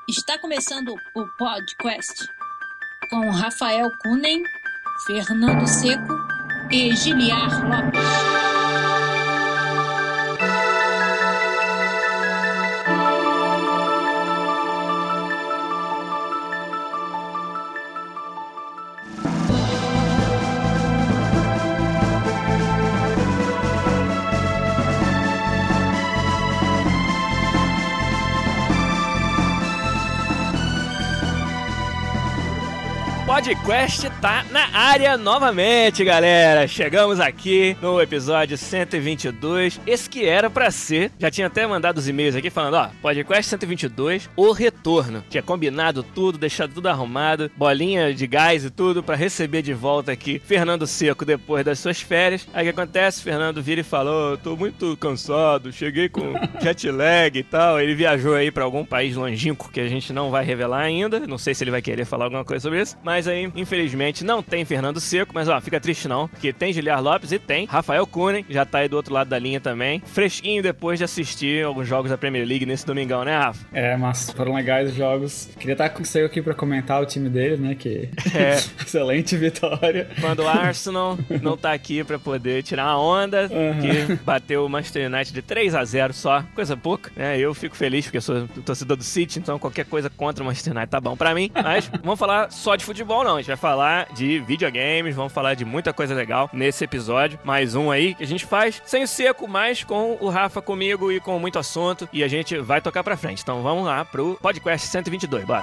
Está começando o podcast com Rafael Kunen, Fernando Seco e Giliar Lopes. Podcast tá na área novamente, galera. Chegamos aqui no episódio 122. Esse que era pra ser, já tinha até mandado os e-mails aqui falando, ó, podcast 122, o retorno. Tinha combinado tudo, deixado tudo arrumado, bolinha de gás e tudo pra receber de volta aqui Fernando Seco depois das suas férias. Aí o que acontece? Fernando vira e falou, tô muito cansado, cheguei com jet lag e tal. Ele viajou aí pra algum país longínquo que a gente não vai revelar ainda. Não sei se ele vai querer falar alguma coisa sobre isso, mas aí, infelizmente, não tem Fernando Seco, mas ó, fica triste não, porque tem Giliar Lopes e tem Rafael Kunen, já tá aí do outro lado da linha também, fresquinho depois de assistir alguns jogos da Premier League nesse domingão, né, Rafa? É, mas foram legais os jogos. Queria estar com você aqui pra comentar o time deles, né, que excelente vitória. Quando o Arsenal não tá aqui pra poder tirar uma onda, que bateu o Manchester United de 3-0 só, coisa pouca, né, eu fico feliz porque eu sou torcedor do City, então qualquer coisa contra o Manchester United tá bom pra mim, mas vamos falar só de futebol não, a gente vai falar de videogames, vamos falar de muita coisa legal nesse episódio, mais um aí que a gente faz sem o Seco, mas com o Rafa comigo e com muito assunto, e a gente vai tocar pra frente, então vamos lá pro podcast 122, bora!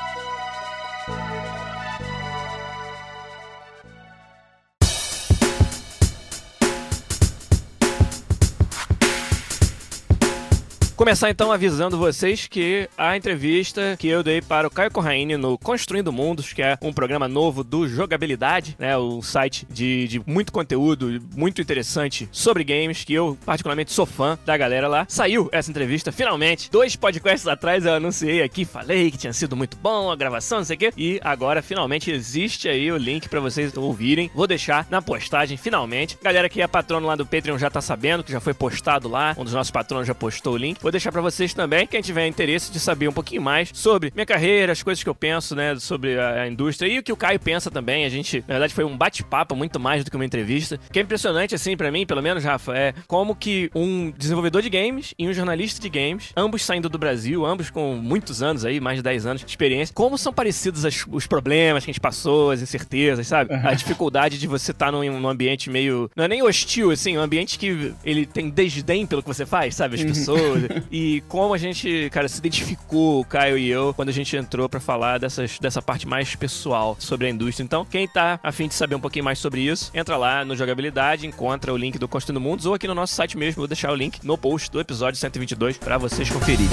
Começar então avisando vocês que a entrevista que eu dei para o Caio Corraine no Construindo Mundos, que é um programa novo do Jogabilidade, né, um site de muito conteúdo, muito interessante sobre games, que eu particularmente sou fã da galera lá. Saiu essa entrevista, finalmente. 2 podcasts atrás eu anunciei aqui, falei que tinha sido muito bom a gravação, não sei o quê, e agora finalmente existe aí o link para vocês ouvirem. Vou deixar na postagem, finalmente. Galera que é patrono lá do Patreon já tá sabendo, que já foi postado lá, um dos nossos patronos já postou o link. Vou deixar pra vocês também, quem tiver interesse de saber um pouquinho mais sobre minha carreira, as coisas que eu penso, né, sobre a indústria e o que o Caio pensa também. A gente, na verdade, foi um bate-papo muito mais do que uma entrevista. O que é impressionante, assim, pra mim, pelo menos, Rafa, é como que um desenvolvedor de games e um jornalista de games, ambos saindo do Brasil, ambos com muitos anos aí, mais de 10 anos de experiência, como são parecidos os problemas que a gente passou, as incertezas, sabe? A dificuldade de você estar num ambiente meio... Não é nem hostil, assim, um ambiente que ele tem desdém pelo que você faz, sabe? As pessoas... E como a gente, cara, se identificou, o Caio e eu, quando a gente entrou pra falar dessa parte mais pessoal sobre a indústria. Então, quem tá a fim de saber um pouquinho mais sobre isso, entra lá no Jogabilidade, encontra o link do Construindo Mundos ou aqui no nosso site mesmo. Vou deixar o link no post do episódio 122 pra vocês conferirem.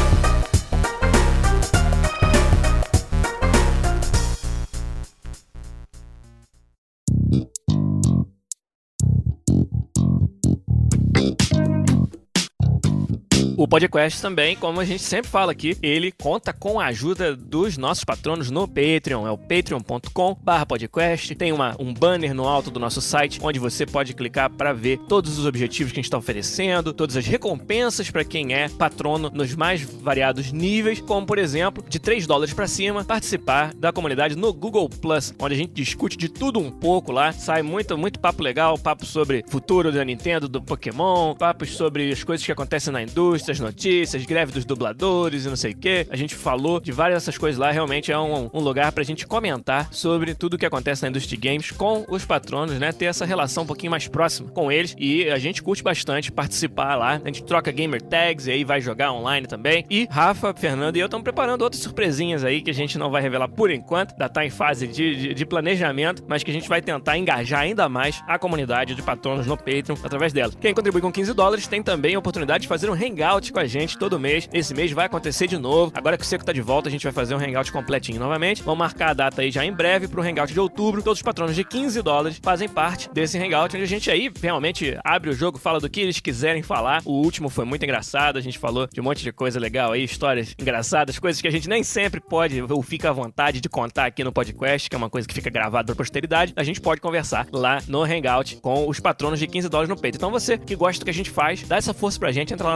O podcast também, como a gente sempre fala aqui, ele conta com a ajuda dos nossos patronos no Patreon. É o patreon.com/podcast. Tem um banner no alto do nosso site, onde você pode clicar para ver todos os objetivos que a gente está oferecendo, todas as recompensas para quem é patrono nos mais variados níveis, como, por exemplo, de $3 para cima, participar da comunidade no Google+, onde a gente discute de tudo um pouco lá. Sai muito papo legal, papo sobre futuro da Nintendo, do Pokémon, papos sobre as coisas que acontecem na indústria, as notícias, greve dos dubladores e não sei o que. A gente falou de várias dessas coisas lá. Realmente é um lugar pra gente comentar sobre tudo o que acontece na indústria de games com os patronos, né? Ter essa relação um pouquinho mais próxima com eles. E a gente curte bastante participar lá. A gente troca gamer tags e aí vai jogar online também. E Rafa, Fernando e eu estamos preparando outras surpresinhas aí que a gente não vai revelar por enquanto. Ainda tá em fase de planejamento, mas que a gente vai tentar engajar ainda mais a comunidade de patronos no Patreon através dela. Quem contribui com $15 tem também a oportunidade de fazer um hangout com a gente todo mês. Esse mês vai acontecer de novo. Agora que o Seco tá de volta, a gente vai fazer um hangout completinho novamente. Vamos marcar a data aí já em breve pro hangout de outubro. Todos os patronos de $15 fazem parte desse hangout, onde a gente aí realmente abre o jogo, fala do que eles quiserem falar. O último foi muito engraçado, a gente falou de um monte de coisa legal aí, histórias engraçadas, coisas que a gente nem sempre pode ou fica à vontade de contar aqui no podcast, que é uma coisa que fica gravada pra posteridade. A gente pode conversar lá no hangout com os patronos de $15 no Patreon. Então você que gosta do que a gente faz, dá essa força pra gente, entra lá no Patreon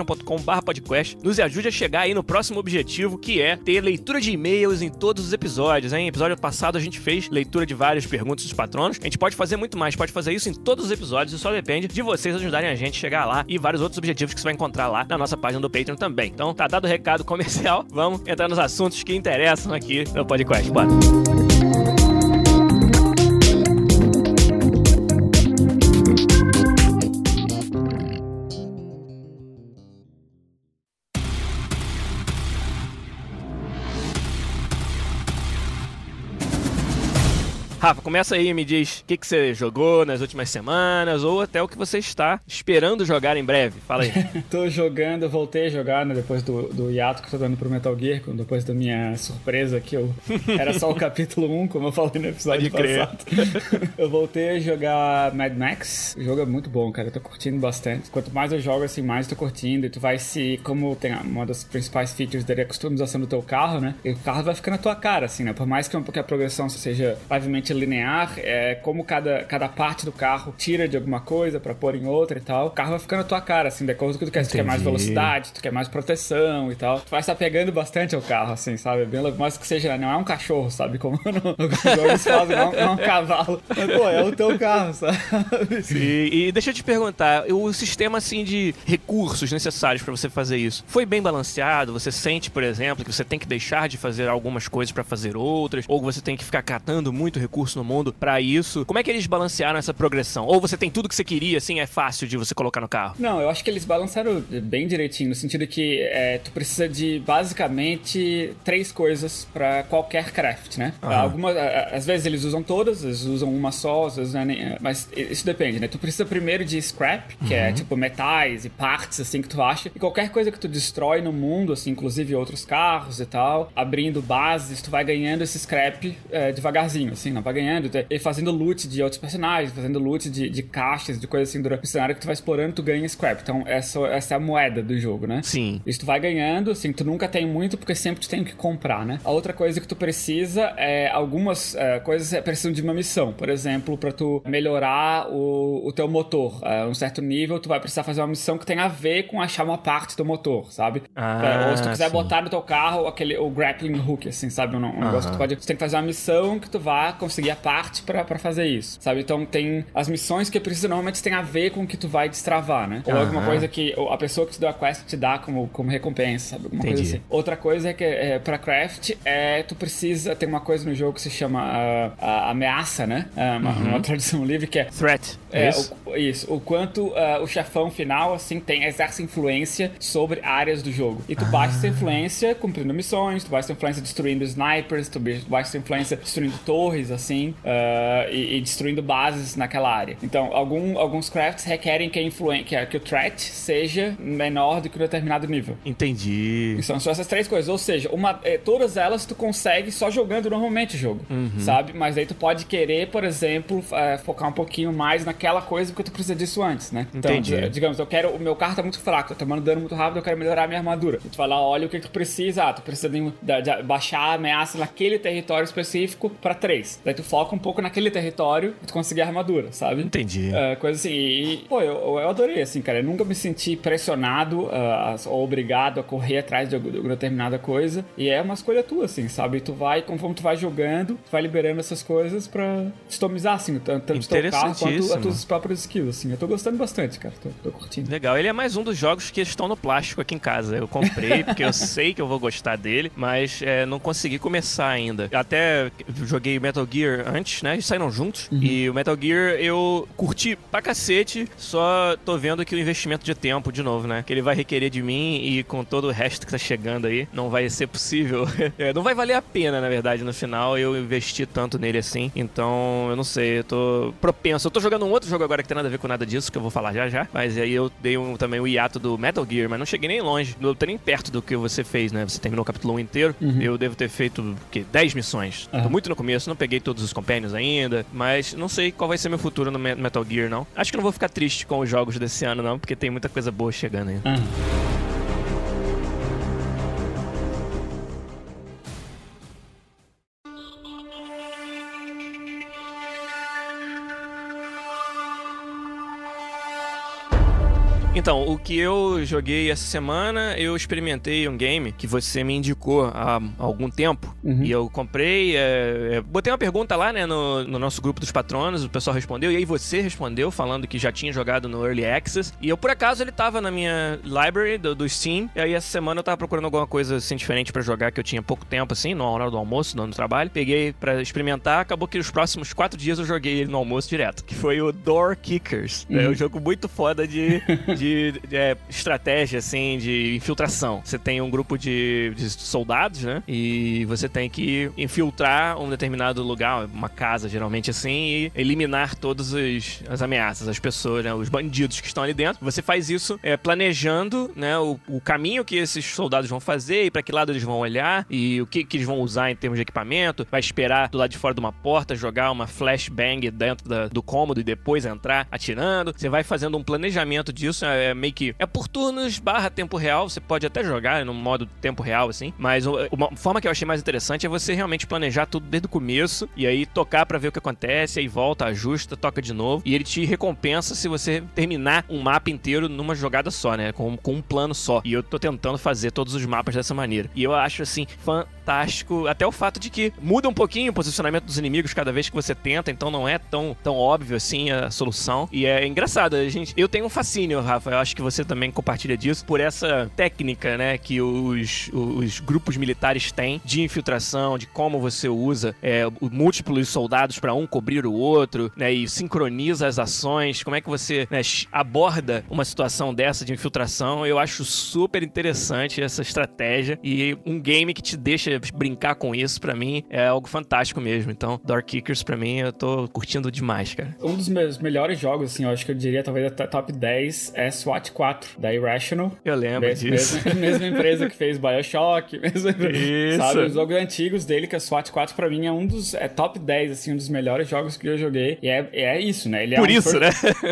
patreon.com/podcast. Nos ajude a chegar aí no próximo objetivo, que é ter leitura de e-mails em todos os episódios, hein? Episódio passado a gente fez leitura de várias perguntas dos patronos. A gente pode fazer muito mais, pode fazer isso em todos os episódios, e só depende de vocês ajudarem a gente a chegar lá e vários outros objetivos que você vai encontrar lá na nossa página do Patreon também. Então, tá dado o recado comercial, vamos entrar nos assuntos que interessam aqui no podcast. Bora! Rafa, começa aí e me diz o que você jogou nas últimas semanas ou até o que você está esperando jogar em breve. Fala aí. Tô jogando, voltei a jogar, né, depois do hiato que eu tô dando pro Metal Gear, depois da minha surpresa que eu era só o capítulo 1, como eu falei no episódio passado. Eu voltei a jogar Mad Max. O jogo é muito bom, cara. Eu tô curtindo bastante. Quanto mais eu jogo, assim, mais eu tô curtindo. E tu vai como tem uma das principais features dele é a customização do teu carro, né? E o carro vai ficar na tua cara, assim, né? Por mais que a progressão seja levemente linear, como cada parte do carro tira de alguma coisa pra pôr em outra e tal, o carro vai ficando na tua cara, assim, de acordo com o que tu quer. Se tu quer mais velocidade, tu quer mais proteção e tal, tu vai estar pegando bastante ao carro, assim, sabe? Bem, mais que seja, não é um cachorro, sabe? Como eles fazem, não é um cavalo. Mas, pô, é o teu carro, sabe? E deixa eu te perguntar, o sistema, assim, de recursos necessários pra você fazer isso, foi bem balanceado? Você sente, por exemplo, que você tem que deixar de fazer algumas coisas pra fazer outras? Ou você tem que ficar catando muito recurso no mundo pra isso? Como é que eles balancearam essa progressão? Ou você tem tudo que você queria, assim, é fácil de você colocar no carro? Não, eu acho que eles balancearam bem direitinho, no sentido que tu precisa de, basicamente, 3 coisas pra qualquer craft, né? Às vezes eles usam todas, eles usam uma só, às vezes não é nem, mas isso depende, né? Tu precisa primeiro de scrap, que é tipo metais e partes, assim, que tu acha, e qualquer coisa que tu destrói no mundo, assim, inclusive outros carros e tal, abrindo bases, tu vai ganhando esse scrap devagarzinho, assim, não vai ganhando, e fazendo loot de outros personagens, fazendo loot de caixas, de coisas assim, durante o cenário que tu vai explorando, tu ganha scrap. Então, essa é a moeda do jogo, né? Sim. Isso tu vai ganhando, assim, tu nunca tem muito, porque sempre tu tem que comprar, né? A outra coisa que tu precisa algumas coisas precisam de uma missão. Por exemplo, pra tu melhorar o teu motor. Um certo nível, tu vai precisar fazer uma missão que tem a ver com achar uma parte do motor, sabe? Ou se tu quiser botar no teu carro o grappling hook, assim, sabe? Um negócio que tu tem que fazer uma missão que tu vai conseguir a parte pra fazer isso, sabe? Então tem as missões que precisa normalmente tem a ver com o que tu vai destravar, né? Ou alguma coisa que a pessoa que te deu a quest te dá como recompensa, sabe? Alguma coisa assim. Outra coisa é que pra craft tu precisa, tem uma coisa no jogo que se chama a ameaça, né? Uma tradução livre que é threat. Isso. O quanto o chefão final, assim, exerce influência sobre áreas do jogo. E tu baixa essa influência cumprindo missões, tu baixa essa influência destruindo snipers, tu baixa essa influência destruindo torres, assim, e destruindo bases naquela área. Então, alguns crafts requerem que o threat seja menor do que um determinado nível. Entendi. São só essas 3 coisas. Ou seja, todas elas tu consegue só jogando normalmente o jogo, sabe? Mas aí tu pode querer, por exemplo, focar um pouquinho mais naquela coisa porque tu precisa disso antes, né? Entendi. Então, digamos, o meu carro tá muito fraco, tá tomando dano muito rápido, eu quero melhorar a minha armadura. E tu vai lá, olha o que tu precisa. Tu precisa de baixar a ameaça naquele território específico pra 3. Daí tu foca um pouco naquele território e tu conseguir a armadura, sabe? Entendi. Coisa assim. E, pô, eu adorei, assim, cara. Eu nunca me senti pressionado ou obrigado a correr atrás de determinada coisa. E é uma escolha tua, assim, sabe? Conforme tu vai jogando, tu vai liberando essas coisas pra customizar, assim, tanto o teu carro quanto as tuas próprias skills, assim. Eu tô gostando bastante, cara. Tô curtindo. Legal. Ele é mais um dos jogos que estão no plástico aqui em casa. Eu comprei porque eu sei que eu vou gostar dele, mas não consegui começar ainda. Até joguei Metal Gear antes, né? Eles saíram juntos. E o Metal Gear eu curti pra cacete, só tô vendo que o investimento de tempo, de novo, né? Que ele vai requerer de mim e com todo o resto que tá chegando aí, não vai ser possível. Não vai valer a pena, na verdade, no final, eu investir tanto nele assim. Então, eu não sei, eu tô propenso. Eu tô jogando um outro jogo agora que tem nada a ver com nada disso, que eu vou falar já. Mas aí eu dei também o hiato do Metal Gear, mas não cheguei nem longe. Não tô nem perto do que você fez, né? Você terminou o capítulo 1 inteiro. Eu devo ter feito, 10 missões. Tô muito no começo, não peguei todos os companions ainda, mas não sei qual vai ser meu futuro no Metal Gear, não. Acho que não vou ficar triste com os jogos desse ano, não, porque tem muita coisa boa chegando ainda. Então, o que eu joguei essa semana, eu experimentei um game que você me indicou há algum tempo. E eu comprei, botei uma pergunta lá, né, no nosso grupo dos patronos, o pessoal respondeu, e aí você respondeu, falando que já tinha jogado no Early Access. E eu, por acaso, ele tava na minha library do Steam, e aí essa semana eu tava procurando alguma coisa, assim, diferente pra jogar, que eu tinha pouco tempo, assim, na hora do almoço, no trabalho. Peguei pra experimentar, acabou que os próximos 4 dias eu joguei ele no almoço direto, que foi o Door Kickers. É um jogo muito foda de estratégia, assim, de infiltração. Você tem um grupo de soldados, né? E você tem que infiltrar um determinado lugar, uma casa, geralmente assim, e eliminar todas as ameaças, as pessoas, né? Os bandidos que estão ali dentro. Você faz isso planejando, né? O caminho que esses soldados vão fazer e pra que lado eles vão olhar e o que eles vão usar em termos de equipamento. Vai esperar do lado de fora de uma porta, jogar uma flashbang dentro do cômodo e depois entrar atirando. Você vai fazendo um planejamento disso, meio que por turnos / tempo real. Você pode até jogar no modo tempo real, assim, mas uma forma que eu achei mais interessante é você realmente planejar tudo desde o começo e aí tocar pra ver o que acontece, aí volta, ajusta, toca de novo e ele te recompensa se você terminar um mapa inteiro numa jogada só, né, com um plano só. E eu tô tentando fazer todos os mapas dessa maneira. E eu acho, assim, fantástico, até o fato de que muda um pouquinho o posicionamento dos inimigos cada vez que você tenta, então não é tão óbvio assim a solução. E é engraçado, eu tenho um fascínio, Rafa, eu acho que você também compartilha disso, por essa técnica, né, que os grupos militares têm de infiltração, de como você usa múltiplos soldados para um cobrir o outro, né, e sincroniza as ações, como é que você, né, aborda uma situação dessa de infiltração. Eu acho super interessante essa estratégia e um game que te deixa brincar com isso, pra mim, é algo fantástico mesmo. Então, Door Kickers, pra mim, eu tô curtindo demais, cara. Um dos meus melhores jogos, assim, eu acho que eu diria, talvez, top 10 é SWAT 4, da Irrational. Eu lembro disso. Mesma empresa que fez BioShock, isso. Sabe, os jogos antigos dele, que é SWAT 4, pra mim, é um dos top 10, assim, um dos melhores jogos que eu joguei. E é isso, né? Ele é né?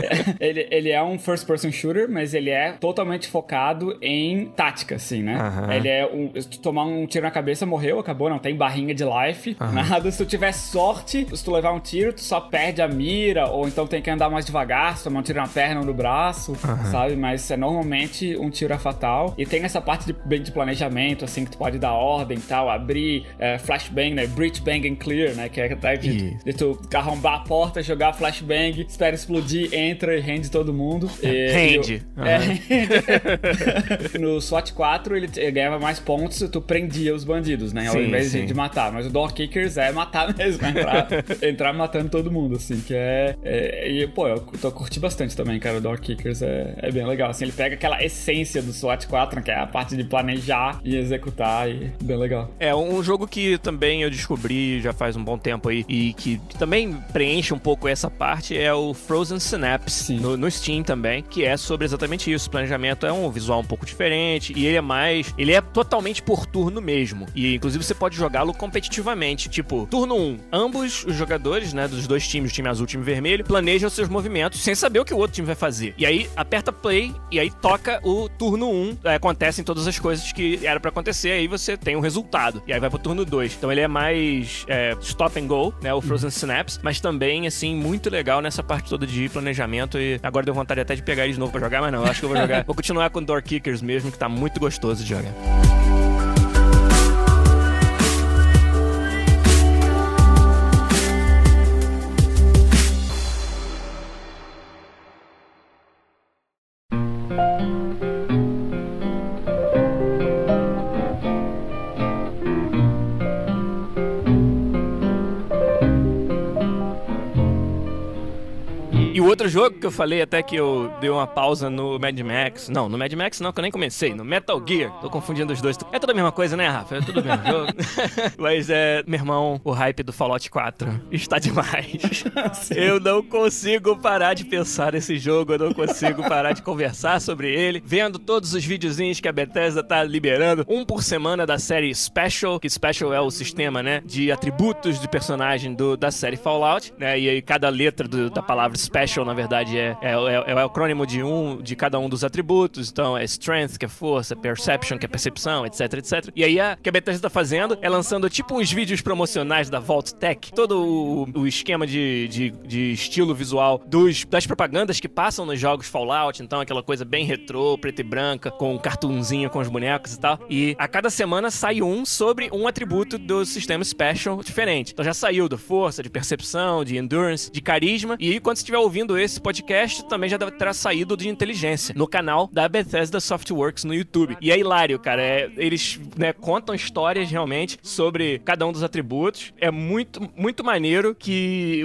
Ele é um first-person shooter, mas ele é totalmente focado em tática, assim, né? Ele é se tu tomar um tiro na cabeça, morreu, acabou, não tem barrinha de life, nada. Se tu tiver sorte, se tu levar um tiro, tu só perde a mira, ou então tem que andar mais devagar, se tomar um tiro na perna ou no braço, sabe? Mas normalmente um tiro é fatal. E tem essa parte de planejamento, assim, que tu pode dar ordem e tal, abrir flashbang, né? Breach, bang and clear, né? Que é de tu arrombar a porta, jogar flashbang, espera explodir, entra e rende todo mundo. Rende. No SWAT 4, ele ganhava mais pontos se tu prendia os bandidos, né? Ao invés de matar. Mas o Door Kickers é matar mesmo, entrar matando todo mundo, assim, que e, pô, eu curti bastante também, cara. O Door Kickers é bem legal, assim, ele pega aquela essência do SWAT 4, que é a parte de planejar e executar, e bem legal. É um jogo que também eu descobri já faz um bom tempo aí, e que também preenche um pouco essa parte, é o Frozen Synapse, no Steam também, que é sobre exatamente isso. O planejamento é um visual um pouco diferente, e ele é totalmente por turno mesmo, e inclusive você pode jogá-lo competitivamente, tipo, turno 1, ambos os jogadores, né, dos dois times, o time azul e o time vermelho, planejam seus movimentos sem saber o que o outro time vai fazer, e aí aperta play, e aí toca o turno 1, acontecem todas as coisas que era pra acontecer, aí você tem um resultado, e aí vai pro turno 2, então ele é mais stop and go, né, o Frozen Synapse, mas também, assim, muito legal nessa parte toda de planejamento, e agora deu vontade até de pegar ele de novo pra jogar, mas não, acho que eu vou jogar, vou continuar com Door Kickers mesmo, que tá muito gostoso de jogar. E o outro jogo que eu falei até que eu dei uma pausa no Mad Max... Não, no Mad Max não, que eu nem comecei. No Metal Gear. Tô confundindo os dois. É tudo a mesma coisa, né, Rafa? É tudo o mesmo jogo. Mas meu irmão, o hype do Fallout 4 está demais. Eu não consigo parar de pensar nesse jogo. Eu não consigo parar de conversar sobre ele. Vendo todos os videozinhos que a Bethesda tá liberando. Um por semana da série Special. Que Special é o sistema, né, de atributos de personagem da série Fallout, né? E aí cada letra da palavra Special Special, na verdade, é o acrônimo de cada um dos atributos. Então, é Strength, que é força, Perception, que é percepção, etc, etc. E aí, o que a Bethesda tá fazendo é lançando tipo uns vídeos promocionais da Vault Tech, todo o esquema de estilo visual das propagandas que passam nos jogos Fallout, então aquela coisa bem retrô, preta e branca, com um cartoonzinho com os bonecos e tal. E a cada semana sai um sobre um atributo do sistema Special diferente. Então já saiu da força, de percepção, de endurance, de carisma, e quando você estiver ouvindo esse podcast, também já terá saído de inteligência no canal da Bethesda Softworks no YouTube. E é hilário, cara. Eles, né, contam histórias realmente sobre cada um dos atributos. É muito, muito maneiro que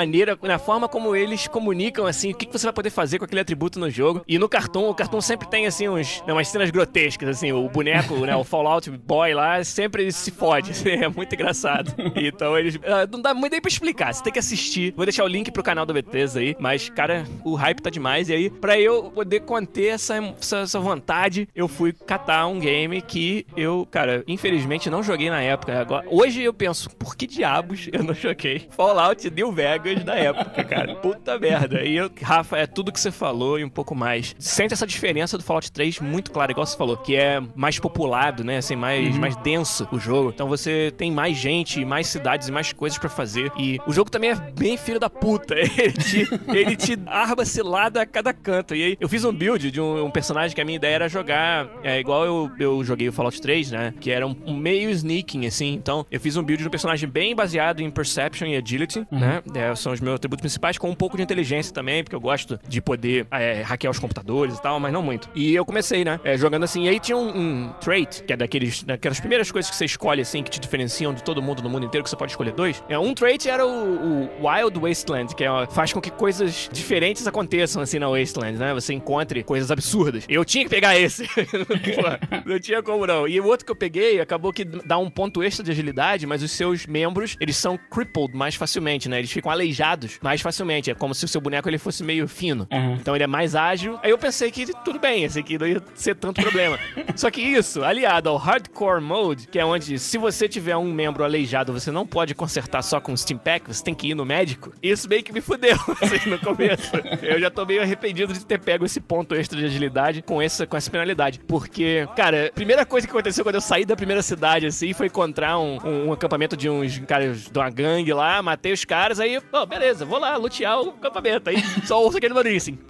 a forma como eles comunicam, assim, o que você vai poder fazer com aquele atributo no jogo. E no cartoon, o cartoon sempre tem, assim, umas cenas grotescas, assim, o boneco, né, o Fallout Boy lá, sempre se fode, assim, é muito engraçado. Então eles... não dá muito nem pra explicar, você tem que assistir. Vou deixar o link pro canal da Bethesda aí, mas, cara, o hype tá demais. E aí, pra eu poder conter essa vontade, eu fui catar um game que eu, cara, infelizmente não joguei na época. Agora, hoje eu penso, por que diabos eu não joguei Fallout New Vegas da época, cara? Puta merda. E Rafa, é tudo que você falou e um pouco mais. Sente essa diferença do Fallout 3 muito clara, igual você falou, que é mais populado, né? Assim, mais denso o jogo. Então você tem mais gente, mais cidades e mais coisas pra fazer. E o jogo também é bem filho da puta. Ele te arma cilada a cada canto. E aí eu fiz um build de um personagem que a minha ideia era jogar igual eu joguei o Fallout 3, né? Que era um meio sneaking, assim. Então eu fiz um build de um personagem bem baseado em Perception e Agility, né? São os meus atributos principais, com um pouco de inteligência também, porque eu gosto de poder hackear os computadores e tal, mas não muito. E eu comecei, né? Jogando assim. E aí tinha um trait, que é daquelas primeiras coisas que você escolhe, assim, que te diferenciam de todo mundo no mundo inteiro, que você pode escolher 2. Um trait era o Wild Wasteland, que faz com que coisas diferentes aconteçam, assim, na Wasteland, né? Você encontre coisas absurdas. Eu tinha que pegar esse. Pô, não tinha como não. E o outro que eu peguei, acabou que dá um ponto extra de agilidade, mas os seus membros, eles são crippled mais facilmente, né? Eles ficam aleijados mais facilmente. É como se o seu boneco ele fosse meio fino. Então ele é mais ágil. Aí eu pensei que tudo bem, esse aqui não ia ser tanto problema. Só que isso, aliado ao Hardcore Mode, que é onde, se você tiver um membro aleijado, você não pode consertar só com o Steam Pack, você tem que ir no médico. Isso meio que me fudeu, assim, no começo. Eu já tô meio arrependido de ter pego esse ponto extra de agilidade com essa penalidade. Porque, cara, a primeira coisa que aconteceu quando eu saí da primeira cidade, assim, foi encontrar um acampamento de uns caras de uma gangue lá, matei os caras, aí, beleza, vou lá lutear o acampamento. Aí só ouço aquele barulho assim.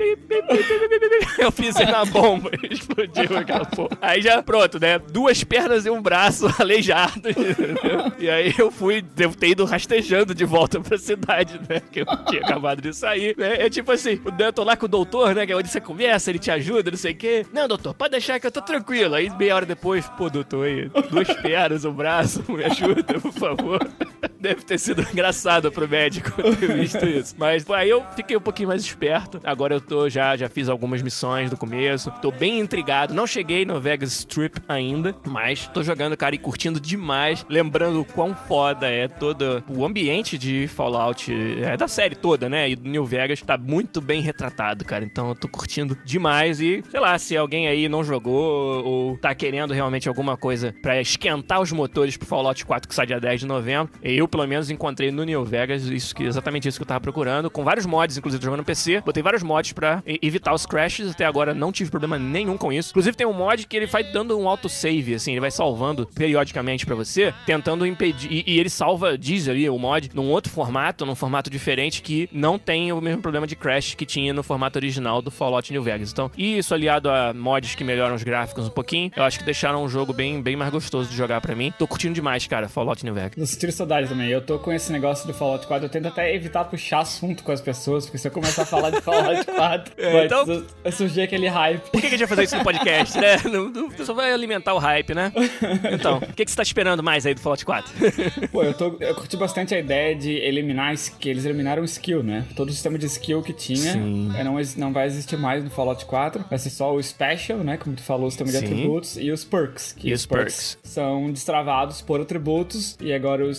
Eu pisei na bomba, explodiu aquela porra. Aí já, pronto, né? 2 pernas e um braço aleijado. E aí eu devo ter ido rastejando de volta pra cidade, né? Que eu tinha acabado de sair, né? É tipo assim, eu tô lá com o doutor, né? Que é onde você conversa, ele te ajuda, não sei o quê. Não, doutor, pode deixar que eu tô tranquilo. Aí meia hora depois, pô, doutor, aí, 2 pernas, um braço, me ajuda, por favor. Deve ter sido engraçado pro médico ter visto isso. Mas, pô, aí eu fiquei um pouquinho mais esperto. Agora eu já fiz algumas missões do começo. Tô bem intrigado. Não cheguei no Vegas Strip ainda, mas tô jogando, cara, e curtindo demais. Lembrando o quão foda é todo o ambiente de Fallout, da série toda, né? E do New Vegas tá muito bem retratado, cara. Então eu tô curtindo demais. E, sei lá, se alguém aí não jogou ou tá querendo realmente alguma coisa pra esquentar os motores pro Fallout 4 que sai dia 10 de novembro, eu, pelo menos, encontrei no New Vegas exatamente isso que eu tava procurando, com vários mods, inclusive jogando no PC. Botei vários mods pra evitar os crashes. Até agora não tive problema nenhum com isso. Inclusive tem um mod que ele vai dando um autosave, assim, ele vai salvando periodicamente pra você, tentando impedir, e ele salva, diz ali o mod, num outro formato, num formato diferente, que não tem o mesmo problema de crash que tinha no formato original do Fallout New Vegas. Então, isso aliado a mods que melhoram os gráficos um pouquinho, eu acho que deixaram um jogo bem mais gostoso de jogar pra mim. Tô curtindo demais, cara, Fallout New Vegas. Eu sinto saudade também. Eu tô com esse negócio do Fallout 4, eu tento até evitar puxar assunto com as pessoas, porque se eu começar a falar de Fallout 4, então eu surgir aquele hype. Por que a gente vai fazer isso no podcast, né? Não, só vai alimentar o hype, né? Então, o que você tá esperando mais aí do Fallout 4? Pô, eu curti bastante a ideia de eliminar que eles eliminaram o skill, né? Todo o sistema de skill que tinha não vai existir mais no Fallout 4. Vai ser só o Special, né? Como tu falou, o sistema de atributos, e os perks. Que os perks são destravados por atributos, e agora o skill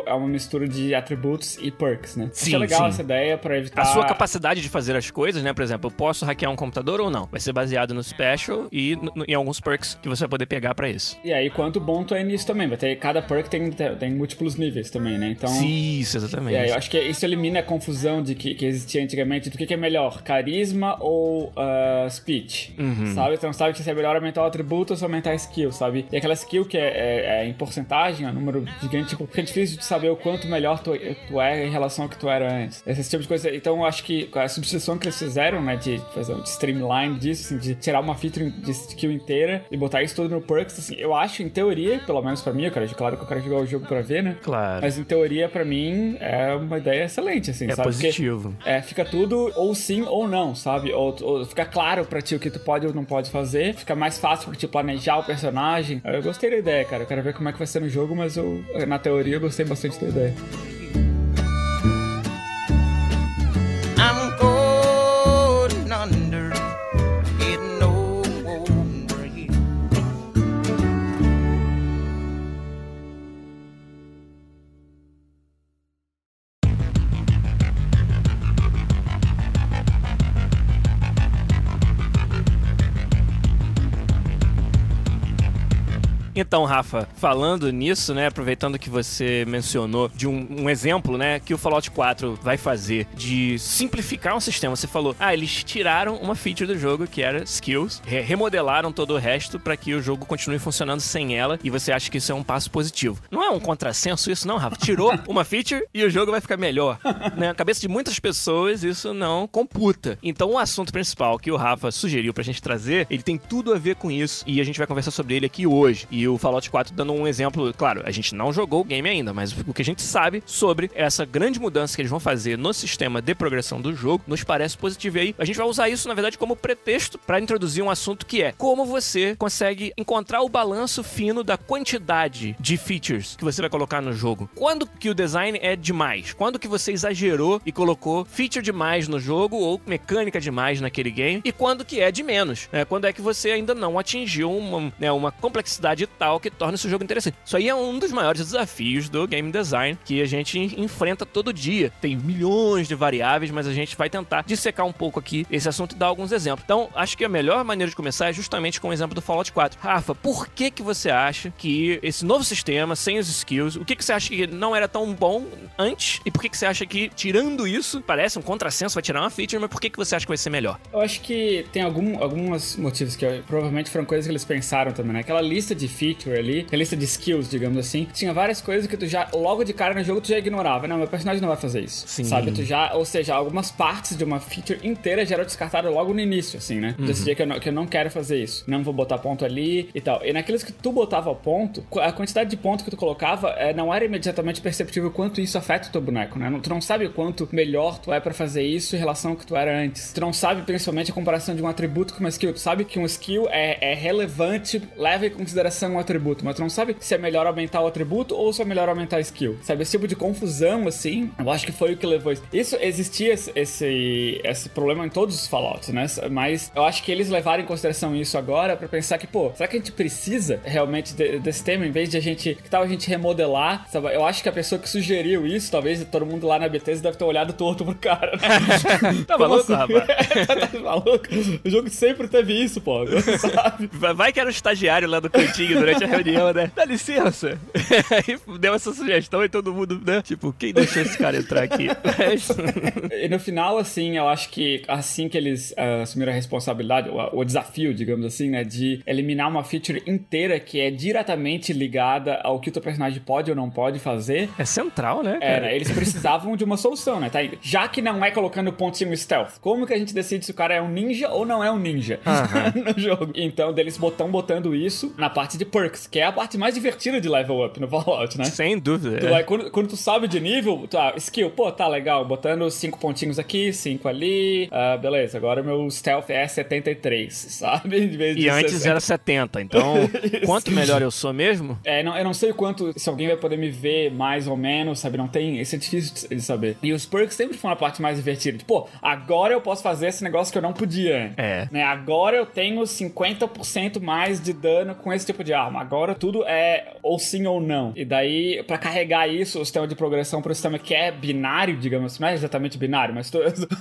é uma mistura de atributos e perks, né? Sim, é legal sim. essa ideia pra evitar... A sua capacidade de fazer as coisas, né? Por exemplo, eu posso hackear um computador ou não? Vai ser baseado no special e em alguns perks que você vai poder pegar pra isso. E aí, quanto bom tu é nisso também. Vai ter, cada perk tem múltuplos níveis também, né? Então... Isso, exatamente. E aí, eu acho que isso elimina a confusão de que existia antigamente do que é melhor, carisma ou speech, sabe? Então, sabe que se é melhor aumentar o atributo ou se aumentar a skill, sabe? E aquela skill que é em porcentagem, é um número gigante, tipo, porque é difícil de saber o quanto melhor tu é em relação ao que tu era antes. Esse tipo de coisa. Então, eu acho que a substituição que eles fizeram, né, de fazer um streamline disso, assim, de tirar uma feature de skill inteira e botar isso tudo no perks, assim, eu acho, em teoria, pelo menos pra mim, claro que eu quero jogar o jogo pra ver, né? Claro. Mas em teoria, pra mim, é uma ideia excelente, assim, sabe? Positivo. Porque, fica tudo ou sim ou não, sabe? Ou fica claro pra ti o que tu pode ou não pode fazer, fica mais fácil pra ti planejar o personagem. Eu gostei da ideia, cara. Eu quero ver como é que vai ser no jogo, mas na teoria, eu gostei bastante da ideia. I'm going under, getting over here. Então, Rafa, falando nisso, né, aproveitando que você mencionou de um exemplo, né, que o Fallout 4 vai fazer de simplificar um sistema. Você falou, eles tiraram uma feature do jogo que era skills, remodelaram todo o resto para que o jogo continue funcionando sem ela, e você acha que isso é um passo positivo. Não é um contrassenso isso não, Rafa? Tirou uma feature e o jogo vai ficar melhor. Na cabeça de muitas pessoas isso não computa. Então o assunto principal que o Rafa sugeriu pra gente trazer, ele tem tudo a ver com isso, e a gente vai conversar sobre ele aqui hoje. E o Fallout 4 dando um exemplo, claro, a gente não jogou o game ainda, mas o que a gente sabe sobre essa grande mudança que eles vão fazer no sistema de progressão do jogo nos parece positivo. E aí a gente vai usar isso, na verdade, como pretexto para introduzir um assunto que é como você consegue encontrar o balanço fino da quantidade de features que você vai colocar no jogo. Quando que o design é demais? Quando que você exagerou e colocou feature demais no jogo ou mecânica demais naquele game? E quando que é de menos? Quando é que você ainda não atingiu uma complexidade tal que torna esse jogo interessante. Isso aí é um dos maiores desafios do game design que a gente enfrenta todo dia. Tem milhões de variáveis, mas a gente vai tentar dissecar um pouco aqui esse assunto e dar alguns exemplos. Então, acho que a melhor maneira de começar é justamente com o exemplo do Fallout 4. Rafa, por que você acha que esse novo sistema, sem os skills, o que você acha que não era tão bom antes? E por que você acha que, tirando isso, parece um contrassenso, vai tirar uma feature, mas por que você acha que vai ser melhor? Eu acho que tem alguns motivos que provavelmente foram coisas que eles pensaram também, né? Aquela lista de feature ali, a lista de skills, digamos assim, tinha várias coisas que tu já, logo de cara no jogo, tu já ignorava. Não, meu personagem não vai fazer isso. Sim. Sabe? Ou seja, algumas partes de uma feature inteira já eram descartadas logo no início, assim, né? Decidia que eu não quero fazer isso. Não vou botar ponto ali e tal. E naqueles que tu botava ponto, a quantidade de ponto que tu colocava não era imediatamente perceptível quanto isso afeta o teu boneco, né? Tu não sabe o quanto melhor tu é pra fazer isso em relação ao que tu era antes. Tu não sabe, principalmente, a comparação de um atributo com uma skill. Tu sabe que um skill é relevante, leva em consideração um atributo, mas tu não sabe se é melhor aumentar o atributo ou se é melhor aumentar a skill. Sabe, esse tipo de confusão, assim, eu acho que foi o que levou isso. Existia esse problema em todos os Fallouts, né? Mas eu acho que eles levaram em consideração isso agora pra pensar que, pô, será que a gente precisa realmente desse tema, em vez de que tal a gente remodelar, sabe? Eu acho que a pessoa que sugeriu isso, talvez todo mundo lá na Bethesda deve ter olhado torto pro cara, né? Tá maluco, rapaz? Tá maluco? O jogo sempre teve isso, pô, sabe? Vai que era o estagiário lá do cantinho durante a reunião, né? Dá licença. Aí deu essa sugestão e todo mundo, né? Tipo, quem deixou esse cara entrar aqui? E no final, assim, eu acho que assim que eles assumiram a responsabilidade, o desafio, digamos assim, né, de eliminar uma feature inteira que é diretamente ligada ao que o teu personagem pode ou não pode fazer. É central, né, cara? Né? Eles precisavam de uma solução, né? Tá? Já que não é colocando pontinho stealth, como que a gente decide se o cara é um ninja ou não é um ninja no jogo? Então, eles estão botando isso na parte de perks, que é a parte mais divertida de level up no Fallout, né? Sem dúvida. Quando tu sobe de nível, skill, pô, tá legal, botando 5 pontinhos aqui, 5 ali, beleza, agora meu stealth é 73, sabe? Em vez de e antes 60. era 70, então quanto melhor eu sou mesmo? Eu não sei o quanto, se alguém vai poder me ver mais ou menos, sabe? Não tem, isso é difícil de saber. E os perks sempre foram a parte mais divertida. Tipo, agora eu posso fazer esse negócio que eu não podia. É. Né? Agora eu tenho 50% mais de dano com esse tipo de arma. Agora tudo é ou sim ou não. E daí, pra carregar isso, o sistema de progressão pro sistema que é binário, digamos assim, não é exatamente binário, mas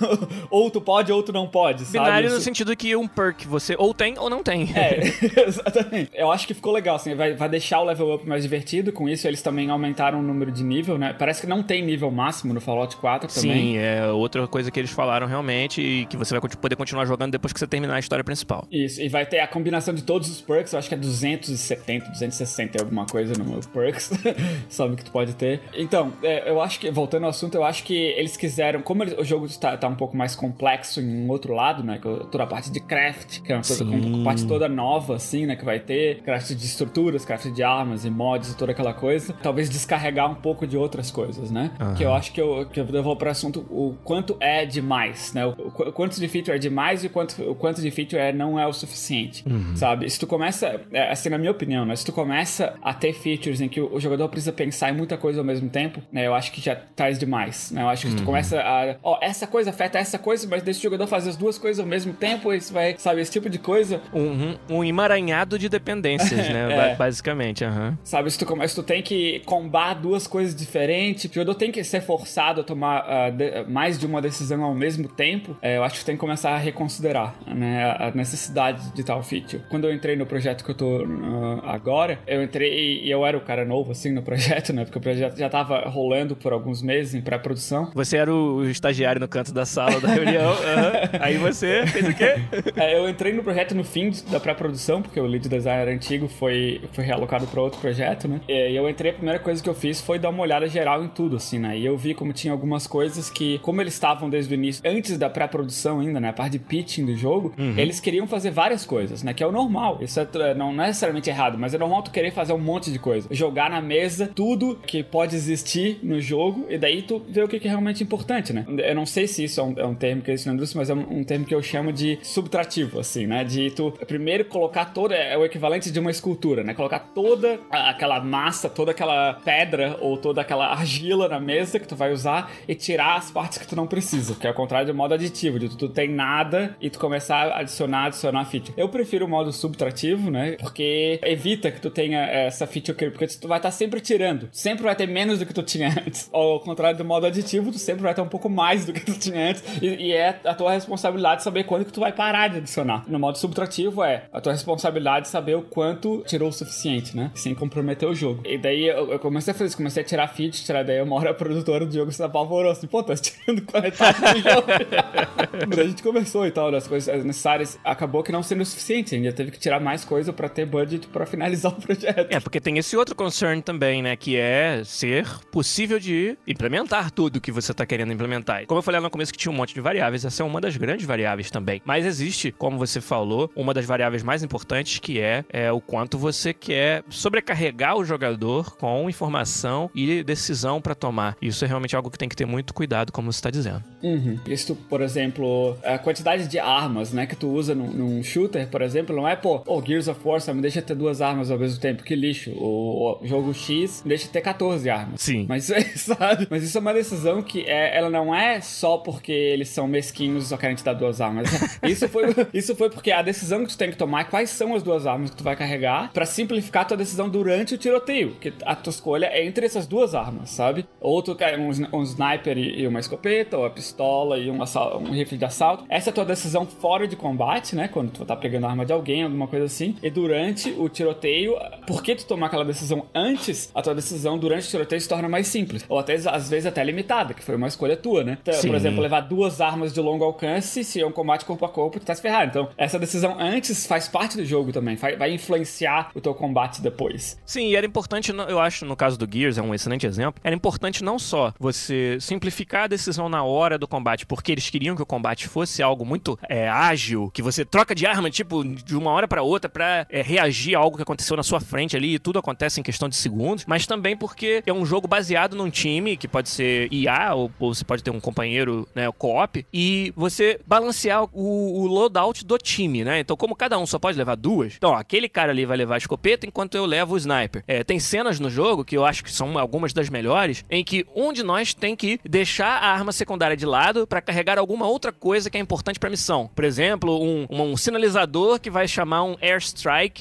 ou tu pode ou tu não pode, sabe? Binário no sentido que um perk você ou tem ou não tem. Exatamente. Eu acho que ficou legal, assim, vai deixar o level up mais divertido. Com isso, eles também aumentaram o número de nível, né? Parece que não tem nível máximo no Fallout 4 também. Sim, é outra coisa que eles falaram realmente e que você vai poder continuar jogando depois que você terminar a história principal. Isso, e vai ter a combinação de todos os perks, eu acho que é 270, 260 alguma coisa no perks, sabe, que tu pode ter. Então, eu acho que, voltando ao assunto, eu acho que eles quiseram, como o jogo tá um pouco mais complexo em um outro lado, né, toda a parte de craft, que é uma parte toda nova, assim, né, que vai ter craft de estruturas, craft de armas e mods e toda aquela coisa, talvez descarregar um pouco de outras coisas, né, que eu acho que eu vou para o assunto, o quanto é demais, né, o quanto de feature é demais e o quanto de feature não é o suficiente, sabe? Se tu começa, assim, na minha opinião, né, se tu começa a ter features em que o jogador precisa pensar em muita coisa ao mesmo tempo, né, eu acho que já traz demais, né, eu acho que tu começa a, essa coisa afeta essa coisa, mas deixa o jogador fazer as duas coisas ao mesmo tempo, isso vai, sabe, esse tipo de coisa. Um emaranhado de dependências, né, basicamente, Sabe, se tu tem que combar duas coisas diferentes, o jogador tem que ser forçado a tomar mais de uma decisão ao mesmo tempo, eu acho que tem que começar a reconsiderar, né, a necessidade de tal feature. Quando eu entrei no projeto que eu tô agora, eu entrei e eu era o cara novo, assim, no projeto, né, porque o projeto já tava rolando por alguns meses em pré-produção. Você era o estagiário no canto da sala da reunião, aí você fez o quê? Eu entrei no projeto no fim da pré-produção, porque o lead designer antigo foi realocado para outro projeto, né, e eu entrei, a primeira coisa que eu fiz foi dar uma olhada geral em tudo, assim, né, e eu vi como tinha algumas coisas que, como eles estavam desde o início, antes da pré-produção ainda, né, a parte de pitching do jogo, eles queriam fazer várias coisas, né, que é o normal, isso não é necessariamente errado, mas é normal tu querer fazer um monte de coisa, jogar na mesa tudo que pode existir no jogo, e daí tu vê o que é realmente importante, né. Eu não sei se isso é um termo que existe na indústria, mas é um termo que eu chamo de subtrativo, assim, né, de tu primeiro colocar toda, é o equivalente de uma escultura, né, colocar toda aquela massa, toda aquela pedra ou toda aquela argila na mesa que tu vai usar e tirar as partes que tu não precisa, que é o contrário do modo aditivo, de tu tem nada e tu começar a adicionar feature. Eu prefiro o modo subtrativo, né, porque evita que tu tenha essa feature, porque tu vai estar sempre tirando, sempre vai ter menos do que tu tinha antes. Ao contrário do modo aditivo, tu sempre vai ter um pouco mais do que tu tinha antes, e é a tua responsabilidade saber quando que tu vai parar de adicionar. No modo subtrativo é a tua responsabilidade saber o quanto tirou o suficiente, né, sem comprometer o jogo. E daí eu comecei a fazer isso, comecei a tirar feature, daí uma hora a produtora do jogo se apavorou, assim, pô, tá tirando 40 do jogo. Quando a gente conversou e tal, das coisas necessárias, acabou que não sendo o suficiente, ainda teve que tirar mais coisa pra ter budget pra finalizar o projeto. Porque tem esse outro concern também, né, que é ser possível de implementar tudo que você tá querendo implementar. Como eu falei lá no começo que tinha um monte de variáveis, essa é uma das grandes variáveis também. Mas existe, como você falou, uma das variáveis mais importantes que é o quanto você quer sobrecarregar o jogador com informação e decisão pra tomar. Isso é realmente algo que tem que ter muito cuidado, como você tá dizendo. Isso, por exemplo, a quantidade de armas, né, que tu usa num shooter, por exemplo, não é, Gears of War só me deixa ter 2 armas ao mesmo tempo, que lixo. O jogo X me deixa ter 14 armas. Sim. Mas, sabe? Mas isso é uma decisão que ela não é só porque eles são mesquinhos e só querem te dar 2 armas. Isso foi porque a decisão que tu tem que tomar é quais são as 2 armas que tu vai carregar pra simplificar a tua decisão durante o tiroteio, que a tua escolha é entre essas 2 armas, sabe? Ou tu quer um sniper e uma escopeta, ou a pistola e um rifle de assalto. Essa é a tua decisão fora de combate, né? Quando tu tá pegando a arma de alguém, alguma coisa assim. E durante o tiroteio, por que tu tomar aquela decisão antes, a tua decisão durante o tiroteio se torna mais simples. Ou até, às vezes, até limitada, que foi uma escolha tua, né? Então, por exemplo, levar 2 armas de longo alcance, se é um combate corpo a corpo, tu tá se ferrado. Então, essa decisão antes faz parte do jogo também. Vai influenciar o teu combate depois. Sim, e era importante, eu acho, no caso do Gears, é um excelente exemplo, era importante não só você simplificar a decisão na hora do combate, porque eles queriam que o combate fosse algo muito ágil, que você troca de arma, tipo, de uma hora pra outra pra reagir a algo que aconteceu na sua frente ali, e tudo acontece em questão de segundos, mas também porque é um jogo baseado num time, que pode ser IA, ou você pode ter um companheiro, né, co-op, e você balancear o loadout do time, né? Então, como cada um só pode levar 2, então, aquele cara ali vai levar a escopeta enquanto eu levo o sniper. Tem cenas no jogo, que eu acho que são algumas das melhores, em que um de nós tem que deixar a arma secundária de lado pra carregar alguma outra coisa que é importante pra missão. Por exemplo, um sinalizador que vai chamar um airstrike, que é o único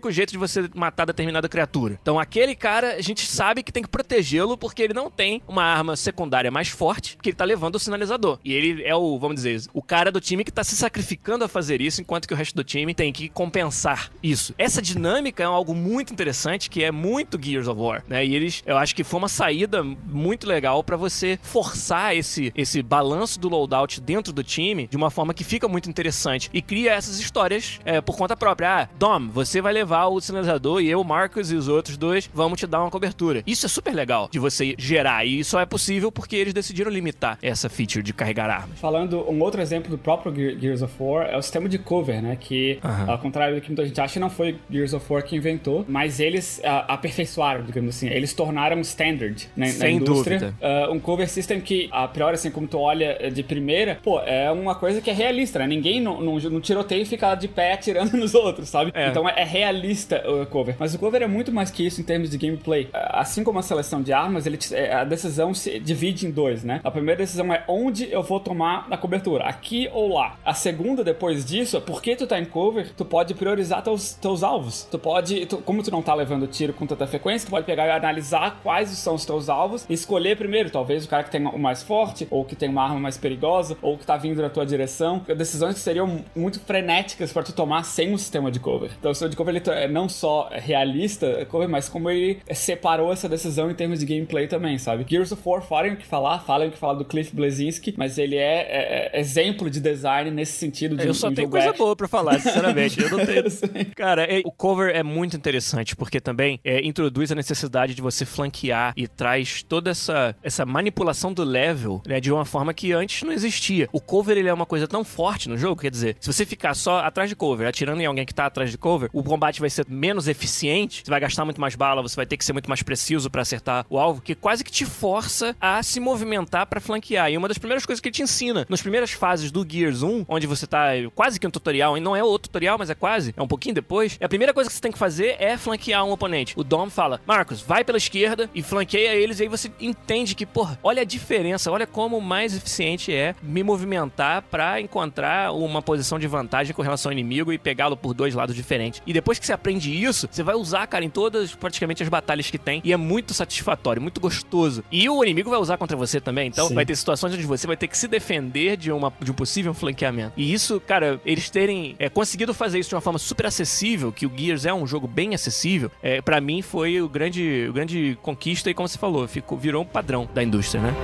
único jeito de você matar determinada criatura. Então aquele cara, a gente sabe que tem que protegê-lo porque ele não tem uma arma secundária mais forte, porque ele tá levando o sinalizador. E ele é o, vamos dizer, o cara do time que tá se sacrificando a fazer isso, enquanto que o resto do time tem que compensar isso. Essa dinâmica é algo muito interessante, que é muito Gears of War, né? E eu acho que foi uma saída muito legal pra você forçar esse balanço do loadout dentro do time de uma forma que fica muito interessante e cria essas histórias por conta própria. Ah, Dom, você vai levar o sinalizador e eu, Marcus e os outros dois vamos te dar uma cobertura. Isso é super legal de você gerar, e só é possível porque eles decidiram limitar essa feature de carregar armas. Falando, um outro exemplo do próprio Gears of War é o sistema de cover, né? Que, ao contrário do que muita gente acha, não foi Gears of War que inventou, mas eles aperfeiçoaram, digamos assim. Eles tornaram standard na indústria. Um cover system que, a priori, assim, como tu olha de primeira, pô, é uma coisa que é realista, né? Ninguém no tiroteio fica de pé atirando nos outros, sabe? Então é realista o cover. Mas o cover é muito mais que isso em termos de gameplay. Assim como a seleção de armas, a decisão se divide em dois, né? A primeira decisão é onde eu vou tomar a cobertura, aqui ou lá. A segunda, depois disso, porque tu tá em cover, tu pode priorizar teus alvos. Como tu não tá levando tiro com tanta frequência, tu pode pegar e analisar quais são os teus alvos e escolher primeiro, talvez o cara que tem o mais forte, ou que tem uma arma mais perigosa, ou que tá vindo na tua direção. Decisões que seriam muito frenéticas pra tu tomar sem um sistema de cover. Então o sistema de cover ele é não só realista, cover, mas como ele separou essa decisão em termos de gameplay também, sabe? Gears of War, falem o que falar do Cliff Bleszinski, mas ele é exemplo de design nesse sentido de eu só tenho coisa boa pra falar, sinceramente. Eu não tenho. Cara, o cover é muito interessante, porque também introduz a necessidade de você flanquear e traz toda essa manipulação do level, né, de uma forma que antes não existia. O cover, ele é uma coisa tão forte no jogo, quer dizer, se você ficar só atrás de cover, atirando em alguém que tá atrás de cover, o combate vai ser menos eficiente, você vai gastar muito mais bala, você vai ter que ser muito mais preciso pra acertar o alvo, que quase que te força a se movimentar pra flanquear. E uma das primeiras coisas que ele te ensina, nas primeiras fases do Gears 1, onde você tá quase que um tutorial, e não é o tutorial, mas é quase, é um pouquinho depois, a primeira coisa que você tem que fazer é flanquear um oponente. O Dom fala, Marcus, vai pela esquerda e flanqueia eles, e aí você entende que, porra, olha a diferença, olha como mais eficiente é me movimentar pra encontrar uma posição de vantagem com relação ao inimigo e pegá-lo por dois lados diferentes. E depois que você aprende isso, você vai usar, cara, em todas, praticamente, as batalhas que tem, e é muito satisfatório, muito gostoso. E o inimigo vai usar contra você também, então vai ter situações onde você vai ter que se defender de um possível flanqueamento. E isso, cara, eles terem conseguido fazer isso de uma forma super acessível, que o Gears é um jogo bem acessível, pra mim foi o grande conquista, e como você falou, virou um padrão da indústria, né?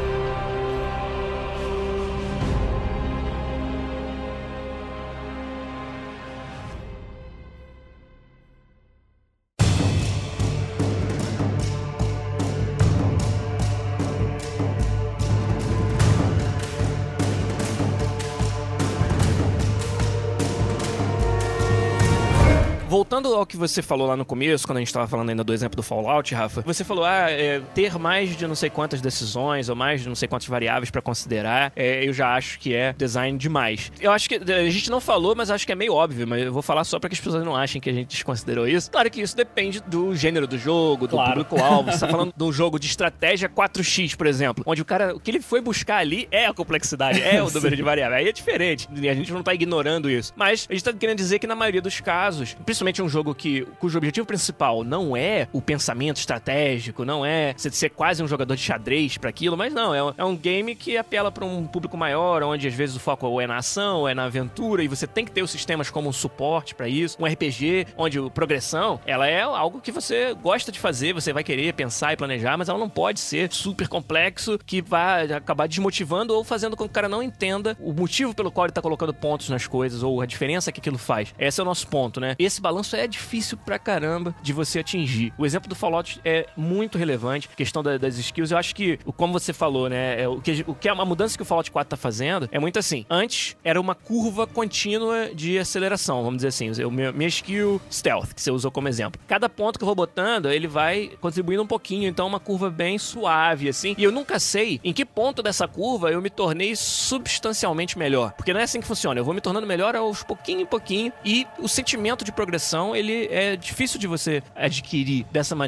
Voltando ao que você falou lá no começo, quando a gente tava falando ainda do exemplo do Fallout, Rafa, você falou, ter mais de não sei quantas decisões ou mais de não sei quantas variáveis pra considerar, eu já acho que é design demais. Eu acho que a gente não falou, mas acho que é meio óbvio, mas eu vou falar só pra que as pessoas não achem que a gente desconsiderou isso. Claro que isso depende do gênero do jogo, do público-alvo. Você tá falando de um jogo de estratégia 4x, por exemplo, onde o cara, o que ele foi buscar ali é a complexidade, é o número de variáveis. Aí é diferente, e a gente não tá ignorando isso. Mas a gente tá querendo dizer que na maioria dos casos, principalmente um jogo cujo objetivo principal não é o pensamento estratégico, não é você ser quase um jogador de xadrez pra aquilo, mas não, é um game que apela pra um público maior, onde às vezes o foco ou é na ação, ou é na aventura, e você tem que ter os sistemas como um suporte pra isso. Um RPG, onde a progressão, ela é algo que você gosta de fazer, você vai querer pensar e planejar, mas ela não pode ser super complexo, que vai acabar desmotivando ou fazendo com que o cara não entenda o motivo pelo qual ele tá colocando pontos nas coisas, ou a diferença que aquilo faz. Esse é o nosso ponto, né? Esse balanço é difícil pra caramba de você atingir. O exemplo do Fallout é muito relevante, a questão das skills. Eu acho que, como você falou, né, a mudança que o Fallout 4 tá fazendo é muito assim. Antes, era uma curva contínua de aceleração, vamos dizer assim. Minha skill stealth, que você usou como exemplo. Cada ponto que eu vou botando, ele vai contribuindo um pouquinho, então é uma curva bem suave, assim. E eu nunca sei em que ponto dessa curva eu me tornei substancialmente melhor. Porque não é assim que funciona. Eu vou me tornando melhor aos pouquinho em pouquinho, e o sentimento de progressão, ele é difícil de você adquirir dessa maneira.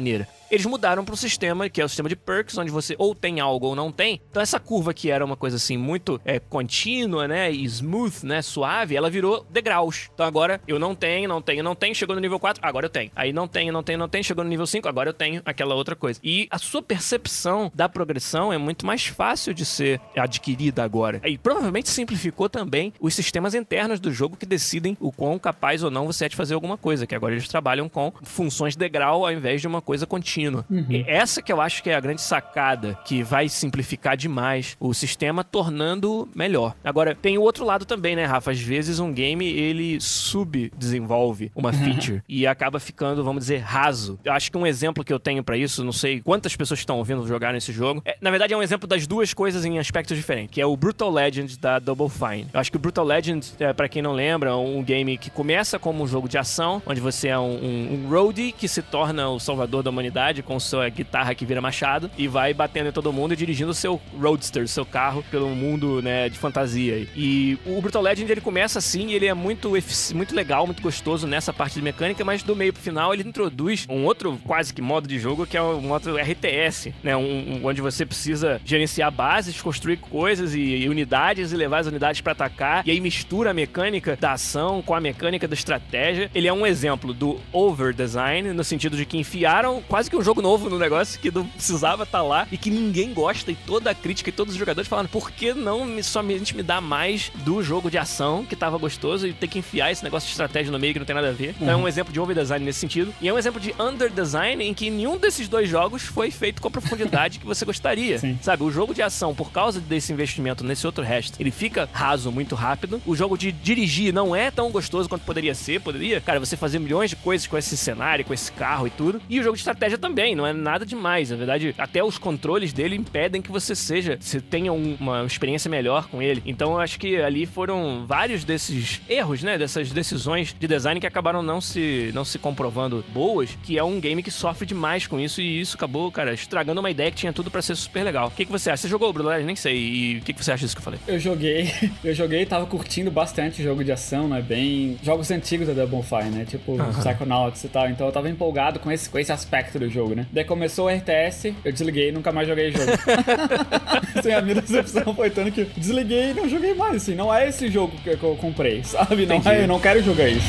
eles mudaram para um sistema que é o sistema de perks, onde você ou tem algo ou não tem. Então essa curva que era uma coisa assim muito contínua, né, e smooth, né, suave, ela virou degraus. Então agora eu não tenho, chegou no nível 4, agora eu tenho. Aí não tenho, chegou no nível 5, agora eu tenho aquela outra coisa. E a sua percepção da progressão é muito mais fácil de ser adquirida agora. E provavelmente simplificou também os sistemas internos do jogo que decidem o quão capaz ou não você é de fazer alguma coisa, que agora eles trabalham com funções degrau ao invés de uma coisa contínua. E essa que eu acho que é a grande sacada, que vai simplificar demais o sistema, tornando melhor. Agora, tem o outro lado também, né, Rafa? Às vezes um game, ele subdesenvolve uma feature e acaba ficando, vamos dizer, raso. Eu acho que um exemplo que eu tenho pra isso, não sei quantas pessoas estão ouvindo jogar nesse jogo, na verdade é um exemplo das duas coisas em aspectos diferentes, que é o Brutal Legend da Double Fine. Eu acho que o Brutal Legend, pra quem não lembra, é um game que começa como um jogo de ação, onde você é um roadie que se torna o salvador da humanidade com sua guitarra que vira machado e vai batendo em todo mundo e dirigindo o seu roadster, seu carro, pelo mundo, né, de fantasia. E o Brutal Legend, ele começa assim, ele é muito legal, muito gostoso nessa parte de mecânica, mas do meio pro final ele introduz um outro quase que modo de jogo, que é o modo RTS, né, onde você precisa gerenciar bases, construir coisas e unidades e levar as unidades pra atacar, e aí mistura a mecânica da ação com a mecânica da estratégia. Ele é um exemplo do over-design, no sentido de que enfiaram quase que um jogo novo no negócio que não precisava estar lá e que ninguém gosta, e toda a crítica e todos os jogadores falando, por que não somente me dá mais do jogo de ação que tava gostoso e ter que enfiar esse negócio de estratégia no meio que não tem nada a ver. Então é um exemplo de over-design nesse sentido, e é um exemplo de under-design em que nenhum desses dois jogos foi feito com a profundidade que você gostaria. Sim. Sabe, o jogo de ação, por causa desse investimento nesse outro resto, ele fica raso muito rápido. O jogo de dirigir não é tão gostoso quanto poderia ser. Poderia, cara, você fazer milhões de coisas com esse cenário, com esse carro e tudo. E o jogo de estratégia também, não é nada demais. Na verdade, até os controles dele impedem que você tenha uma experiência melhor com ele. Então eu acho que ali foram vários desses erros, né, dessas decisões de design que acabaram não se comprovando boas, que é um game que sofre demais com isso, e isso acabou, cara, estragando uma ideia que tinha tudo pra ser super legal. O que você acha? Você jogou o Brutal Legend? Nem sei. E o que você acha disso que eu falei? Eu joguei, tava curtindo bastante jogo de ação, né, bem... Jogos antigos da Double Fine, né, tipo Psychonauts e tal, então eu tava empolgado com esse aspecto do jogo, né. Daí começou o RTS, eu desliguei e nunca mais joguei o jogo. Assim, a minha decepção foi tanto que eu desliguei e não joguei mais, assim, não é esse jogo que eu comprei, sabe? Não é, eu não quero jogar isso.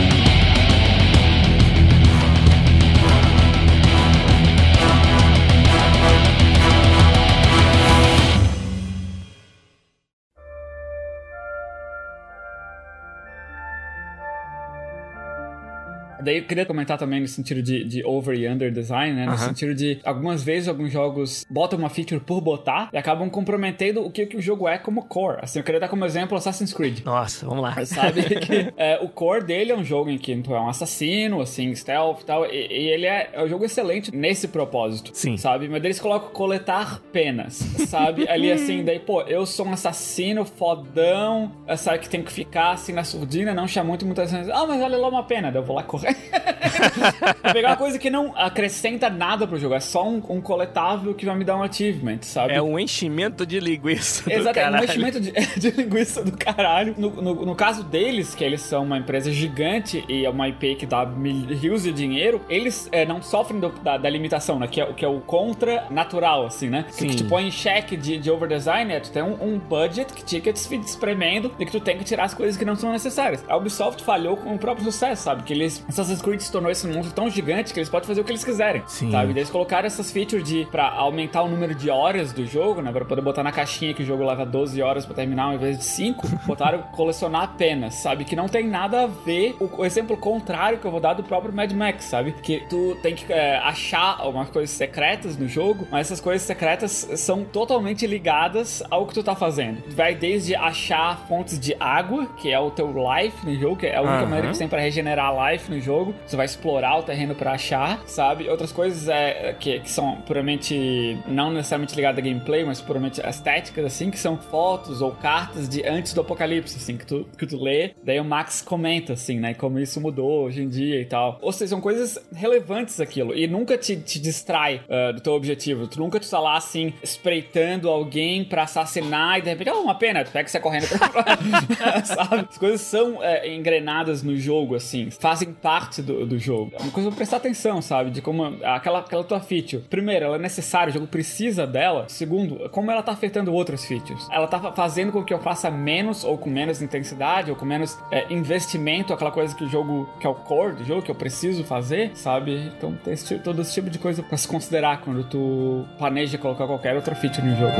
Daí eu queria comentar também no sentido de over e under design, né? No sentido de, algumas vezes, alguns jogos botam uma feature por botar e acabam comprometendo o que o jogo é como core. Assim, eu queria dar como exemplo Assassin's Creed. Nossa, vamos lá. Sabe que o core dele é um jogo em que tu é um assassino, assim, stealth e tal, e ele é um jogo excelente nesse propósito. Sim. Sabe? Mas eles colocam coletar penas, sabe? Ali, assim, daí, pô, eu sou um assassino fodão, sabe, que tem que ficar, assim, na surdina, não chamar muitas vezes. Ah, mas olha lá uma pena, daí eu vou lá correr. Pegar uma coisa que não acrescenta nada pro jogo, é só um coletável que vai me dar um achievement, sabe? É um enchimento de linguiça do Exato, caralho. É um enchimento de linguiça do caralho. No caso deles, que eles são uma empresa gigante e é uma IP que dá rios de dinheiro, eles não sofrem da limitação, né? Que é o contra natural, assim, né? Que te põe em xeque de overdesign, tu tem um budget que fica te espremendo e que tu tem que tirar as coisas que não são necessárias. A Ubisoft falhou com o próprio sucesso, sabe? Que Assassin's Creed se tornou esse monstro tão gigante que eles podem fazer o que eles quiserem, sabe? E daí eles colocaram essas features pra aumentar o número de horas do jogo, né? Pra poder botar na caixinha que o jogo leva 12 horas pra terminar ao invés de 5, botaram colecionar apenas, sabe? Que não tem nada a ver, o exemplo contrário que eu vou dar do próprio Mad Max, sabe? Que tu tem que achar algumas coisas secretas no jogo, mas essas coisas secretas são totalmente ligadas ao que tu tá fazendo. Vai desde achar fontes de água, que é o teu life no jogo, que é a única maneira que você tem pra regenerar life no jogo. Você vai explorar o terreno pra achar, sabe? Outras coisas que são puramente, não necessariamente ligadas a gameplay, mas puramente estéticas, assim, que são fotos ou cartas de antes do apocalipse, assim, que tu lê. Daí o Max comenta, assim, né? Como isso mudou hoje em dia e tal. Ou seja, são coisas relevantes aquilo. E nunca te distrai do teu objetivo. Tu nunca tá lá, assim, espreitando alguém pra assassinar e de repente, uma pena, tu pega e sai correndo pra sabe? As coisas são engrenadas no jogo, assim. Fazem parte arte do jogo. É uma coisa pra prestar atenção, sabe? De como aquela tua feature. Primeiro, ela é necessária, o jogo precisa dela. Segundo, como ela tá afetando outras features. Ela tá fazendo com que eu faça menos, ou com menos intensidade, ou com menos investimento, aquela coisa que o jogo, que é o core do jogo, que eu preciso fazer, sabe? Então tem todo esse tipo de coisa pra se considerar quando tu planeja colocar qualquer outra feature no jogo.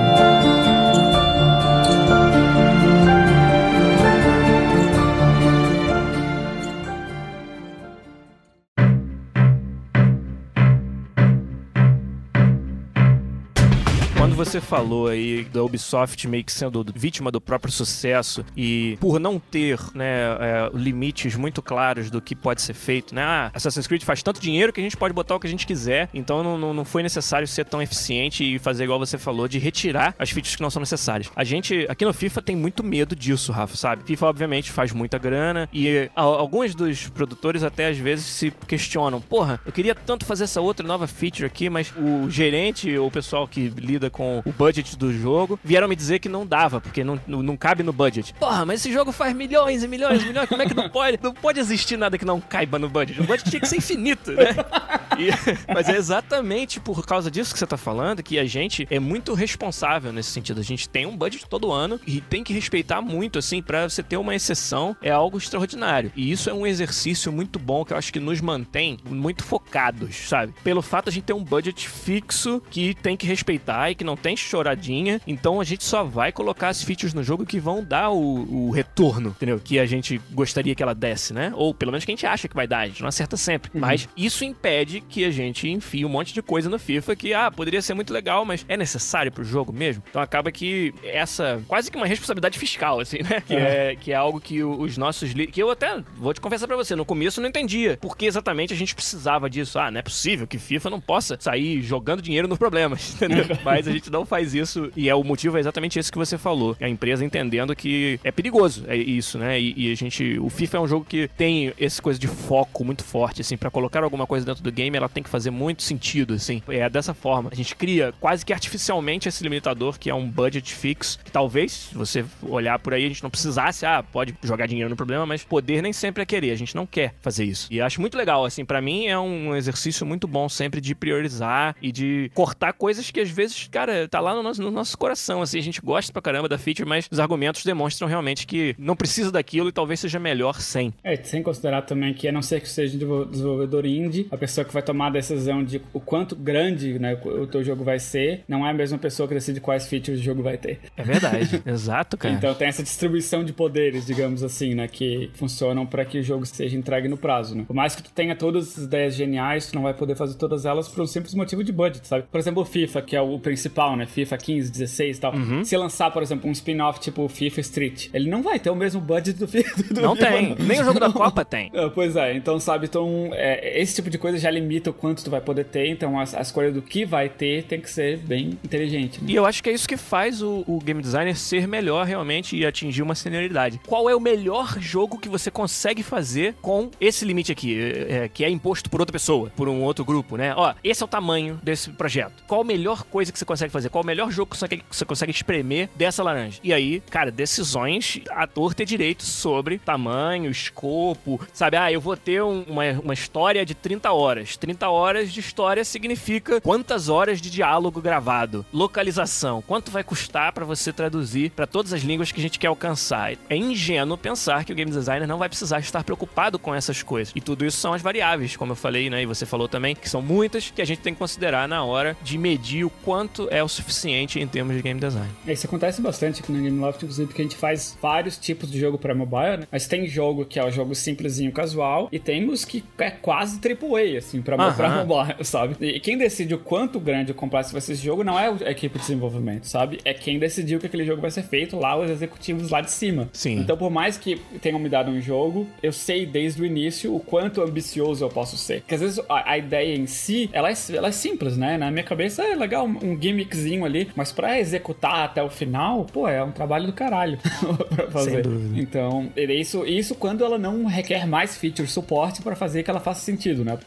Você falou aí da Ubisoft meio que sendo vítima do próprio sucesso e por não ter, né, limites muito claros do que pode ser feito, né? Assassin's Creed faz tanto dinheiro que a gente pode botar o que a gente quiser, então não foi necessário ser tão eficiente e fazer igual você falou, de retirar as features que não são necessárias. A gente, aqui no FIFA, tem muito medo disso, Rafa, sabe? FIFA, obviamente, faz muita grana e alguns dos produtores até às vezes se questionam, porra, eu queria tanto fazer essa outra nova feature aqui, mas o gerente ou o pessoal que lida com o budget do jogo, vieram me dizer que não dava, porque não cabe no budget. Porra, mas esse jogo faz milhões e milhões e milhões, como é que não pode? Não pode existir nada que não caiba no budget. O budget tinha que ser infinito, né? Mas é exatamente por causa disso que você tá falando que a gente é muito responsável nesse sentido. A gente tem um budget todo ano e tem que respeitar muito, assim, pra você ter uma exceção, é algo extraordinário. E isso é um exercício muito bom que eu acho que nos mantém muito focados, sabe? Pelo fato de a gente ter um budget fixo que tem que respeitar e que não tem choradinha, então a gente só vai colocar as features no jogo que vão dar o retorno, entendeu? Que a gente gostaria que ela desse, né? Ou pelo menos que a gente acha que vai dar, a gente não acerta sempre. Mas isso impede que a gente enfie um monte de coisa no FIFA que, poderia ser muito legal, mas é necessário pro jogo mesmo. Então acaba que essa, quase que uma responsabilidade fiscal, assim, né? Que é algo que os nossos... Que eu até, vou te confessar pra você, no começo eu não entendia porque exatamente a gente precisava disso. Não é possível que FIFA não possa sair jogando dinheiro nos problemas, entendeu? Mas a gente não faz isso e o motivo é exatamente esse que você falou. A empresa entendendo que é perigoso, é isso, né? E a gente... O FIFA é um jogo que tem essa coisa de foco muito forte, assim, pra colocar alguma coisa dentro do game, ela tem que fazer muito sentido, assim. É dessa forma. A gente cria quase que artificialmente esse limitador, que é um budget fixo, que talvez, se você olhar por aí, a gente não precisasse, pode jogar dinheiro no problema, mas poder nem sempre é querer. A gente não quer fazer isso. E acho muito legal, assim, pra mim é um exercício muito bom sempre de priorizar e de cortar coisas que às vezes, cara, tá lá no nosso coração, assim, a gente gosta pra caramba da feature, mas os argumentos demonstram realmente que não precisa daquilo e talvez seja melhor sem. Sem considerar também que, a não ser que seja um desenvolvedor indie, a pessoa que vai tomar a decisão de o quanto grande, né, o teu jogo vai ser, não é a mesma pessoa que decide quais features o jogo vai ter. É verdade, exato, cara. Então tem essa distribuição de poderes, digamos assim, né, que funcionam pra que o jogo seja entregue no prazo, né. Por mais que tu tenha todas as ideias geniais, tu não vai poder fazer todas elas por um simples motivo de budget, sabe? Por exemplo, o FIFA, que é o principal, né, FIFA 15, 16 e tal. Se lançar, por exemplo, um spin-off tipo o FIFA Street, ele não vai ter o mesmo budget do FIFA. Não tem, nem o jogo da Copa tem. Pois é, então, sabe, esse tipo de coisa já limita o quanto tu vai poder ter, então a escolha do que vai ter tem que ser bem inteligente, né? E eu acho que é isso que faz o game designer ser melhor realmente e atingir uma senioridade. Qual é o melhor jogo que você consegue fazer com esse limite aqui, que é imposto por outra pessoa, por um outro grupo, né? Esse é o tamanho desse projeto. Qual a melhor coisa que você consegue fazer? Qual o melhor jogo que você consegue espremer dessa laranja? E aí, cara, decisões, ator ter direito sobre tamanho, escopo, sabe? Eu vou ter uma história de 30 horas. 30 horas de história significa quantas horas de diálogo gravado, localização, quanto vai custar pra você traduzir pra todas as línguas que a gente quer alcançar. É ingênuo pensar que o game designer não vai precisar estar preocupado com essas coisas. E tudo isso são as variáveis, como eu falei, né? E você falou também, que são muitas, que a gente tem que considerar na hora de medir o quanto é o suficiente em termos de game design. Isso acontece bastante aqui no Gameloft, inclusive, porque a gente faz vários tipos de jogo pra mobile, né? Mas tem jogo que é o jogo simplesinho, casual, e tem os que é quase AAA, assim, pra mobile, sabe? E quem decide o quanto grande ou complexo vai ser esse jogo não é a equipe de desenvolvimento, sabe? É quem decidiu que aquele jogo vai ser feito lá, os executivos lá de cima. Sim. Então, por mais que tenham me dado um jogo, eu sei desde o início o quanto ambicioso eu posso ser. Porque às vezes a ideia em si, ela é simples, né? Na minha cabeça é legal um gimmickzinho ali, mas pra executar até o final, é um trabalho do caralho pra fazer. Sem dúvida. Então, isso quando ela não requer mais feature suporte pra fazer que ela faça sentido, né? Só pra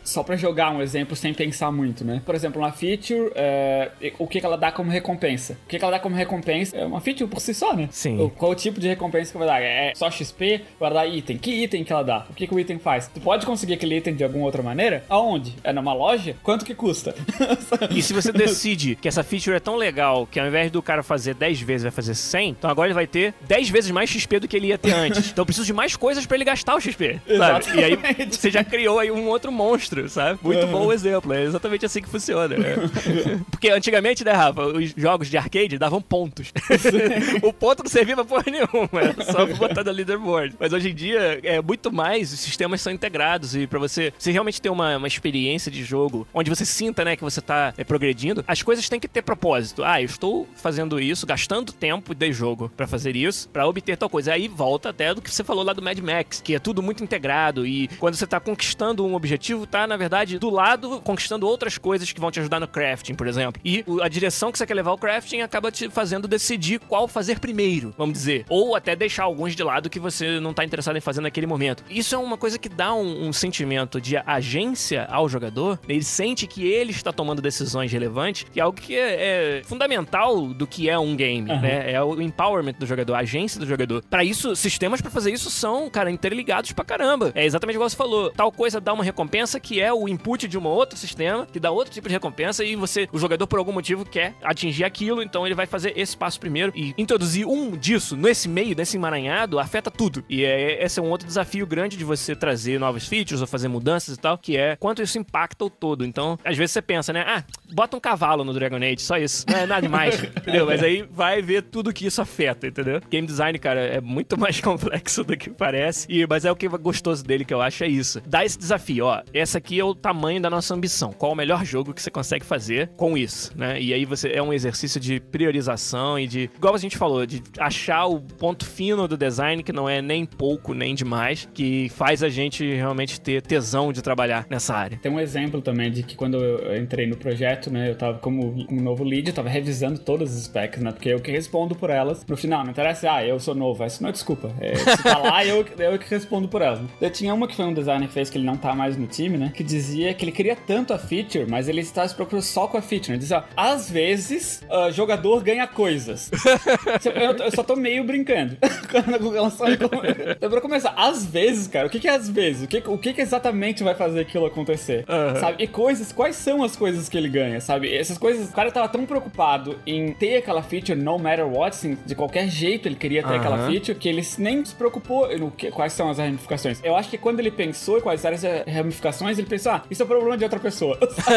jogar um exemplo sem pensar muito, né? Por exemplo, uma feature, o que ela dá como recompensa? O que ela dá como recompensa é uma feature por si só, né? Sim. Qual o tipo de recompensa que vai dar? É só XP? Vai dar item? Que item que ela dá? O que o item faz? Tu pode conseguir aquele item de alguma outra maneira? Aonde? É numa loja? Quanto que custa? E se você decide que essa feature é tão legal que ao invés do cara fazer 10 vezes, vai fazer 100, então agora ele vai ter 10 vezes mais XP do que ele ia ter antes. Então eu preciso de mais coisas pra ele gastar o XP, sabe? E aí você já criou aí um outro monstro, sabe? Muito bom o exemplo. É exatamente assim que funciona. Porque antigamente, né, Rafa, os jogos de arcade davam pontos. O ponto não servia pra porra nenhuma, era só botar no leaderboard. Mas hoje em dia, é muito mais, os sistemas são integrados e pra você realmente ter uma experiência de jogo onde você sinta, né, que você tá progredindo, as coisas têm que ter propósito. Eu estou fazendo isso, gastando tempo de jogo pra fazer isso, pra obter tal coisa. Aí volta até do que você falou lá do Mad Max, que é tudo muito integrado e quando você tá conquistando um objetivo, tá, na verdade, do lado, conquistando outras coisas que vão te ajudar no crafting, por exemplo. E a direção que você quer levar o crafting acaba te fazendo decidir qual fazer primeiro, vamos dizer. Ou até deixar alguns de lado que você não tá interessado em fazer naquele momento. Isso é uma coisa que dá um sentimento de agência ao jogador. Ele sente que ele está tomando decisões relevantes, que é algo que é fundamental do que é um game, né? É o empowerment do jogador, a agência do jogador. Pra isso, sistemas pra fazer isso são, cara, interligados pra caramba. É exatamente igual você falou. Tal coisa dá uma recompensa que é o input de um outro sistema, que dá outro tipo de recompensa e o jogador, por algum motivo, quer atingir aquilo, então ele vai fazer esse passo primeiro e introduzir um disso nesse meio, nesse emaranhado, afeta tudo. E esse é um outro desafio grande de você trazer novos features ou fazer mudanças e tal, que é quanto isso impacta o todo. Então, às vezes você pensa, né? Bota um cavalo no Dragon Age, só isso. Não é nada demais, entendeu? Mas aí vai ver tudo que isso afeta, entendeu? Game design, cara, é muito mais complexo do que parece, mas é o que é gostoso dele, que eu acho, é isso. Dá esse desafio, esse aqui é o tamanho da nossa ambição. Qual o melhor jogo que você consegue fazer com isso, né? E aí é um exercício de priorização e de, igual a gente falou, de achar o ponto fino do design, que não é nem pouco, nem demais, que faz a gente realmente ter tesão de trabalhar nessa área. Tem um exemplo também de que quando eu entrei no projeto, né, eu tava como um novo lead, eu tava revisando todas as specs, né, porque eu que respondo por elas. No final, não interessa, eu sou novo, isso não é desculpa. Se tá lá, eu que respondo por elas. Eu tinha uma que foi um designer que fez, que ele não tá mais no time, né, que dizia que ele queria tanto a feature, mas ele estava se preocupando só com a feature, né, dizia, às vezes, jogador ganha coisas. Eu só tô meio brincando com relação a... Então, pra começar, às vezes, cara, o que é às vezes? O que exatamente vai fazer aquilo acontecer? Sabe? E quais são as coisas que ele ganha, sabe? Essas coisas, o cara tava tão preocupado em ter aquela feature no matter what, assim, de qualquer jeito ele queria ter aquela feature, que ele nem se preocupou quais são as ramificações. Eu acho que quando ele pensou em quais eram as ramificações, ele pensou, isso é problema de outra pessoa,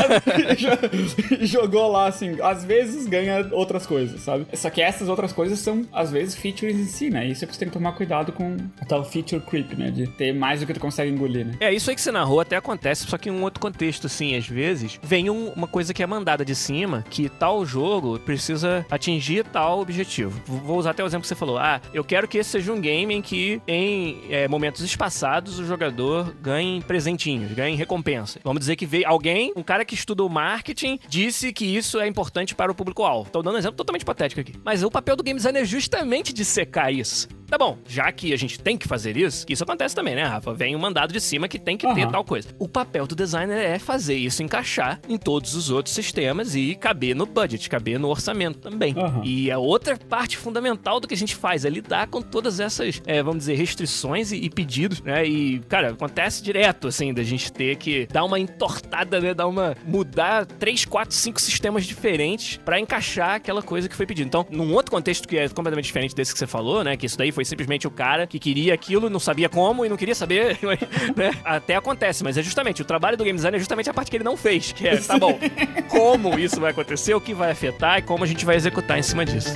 sabe? E jogou lá, assim, às vezes ganha outras coisas, sabe? Só que essas outras coisas são, às vezes, features em si, né? Isso é que você tem que tomar cuidado com a tal feature creep, né? De ter mais do que tu consegue engolir, né? Isso aí que você narrou até acontece, só que em um outro contexto, assim, às vezes, vem uma coisa que é mandada de cima, que tal jogo precisa atingir tal objetivo. Vou usar até o exemplo que você falou. Eu quero que esse seja um game em que, em momentos espaçados, o jogador ganhe presentinhos, ganhe recompensa. Vamos dizer que veio alguém, um cara que estudou marketing, disse que isso é importante para o público-alvo. Tô dando um exemplo totalmente patético aqui. Mas o papel do game design é justamente dissecar isso. Tá bom, já que a gente tem que fazer isso, que isso acontece também, né, Rafa? Vem um mandado de cima que tem que ter tal coisa. O papel do designer é fazer isso encaixar em todos os outros sistemas e caber no budget, caber no orçamento também. E a outra parte fundamental do que a gente faz é lidar com todas essas, vamos dizer, restrições e pedidos, né? E, cara, acontece direto, assim, da gente ter que dar uma entortada, né? Mudar 3, 4, 5 sistemas diferentes pra encaixar aquela coisa que foi pedido. Então, num outro contexto que é completamente diferente desse que você falou, né? Que isso daí foi simplesmente o cara que queria aquilo, não sabia como e não queria saber, né? Até acontece, mas é justamente, o trabalho do game design é justamente a parte que ele não fez, que é, tá bom, como isso vai acontecer, o que vai afetar e como a gente vai executar em cima disso.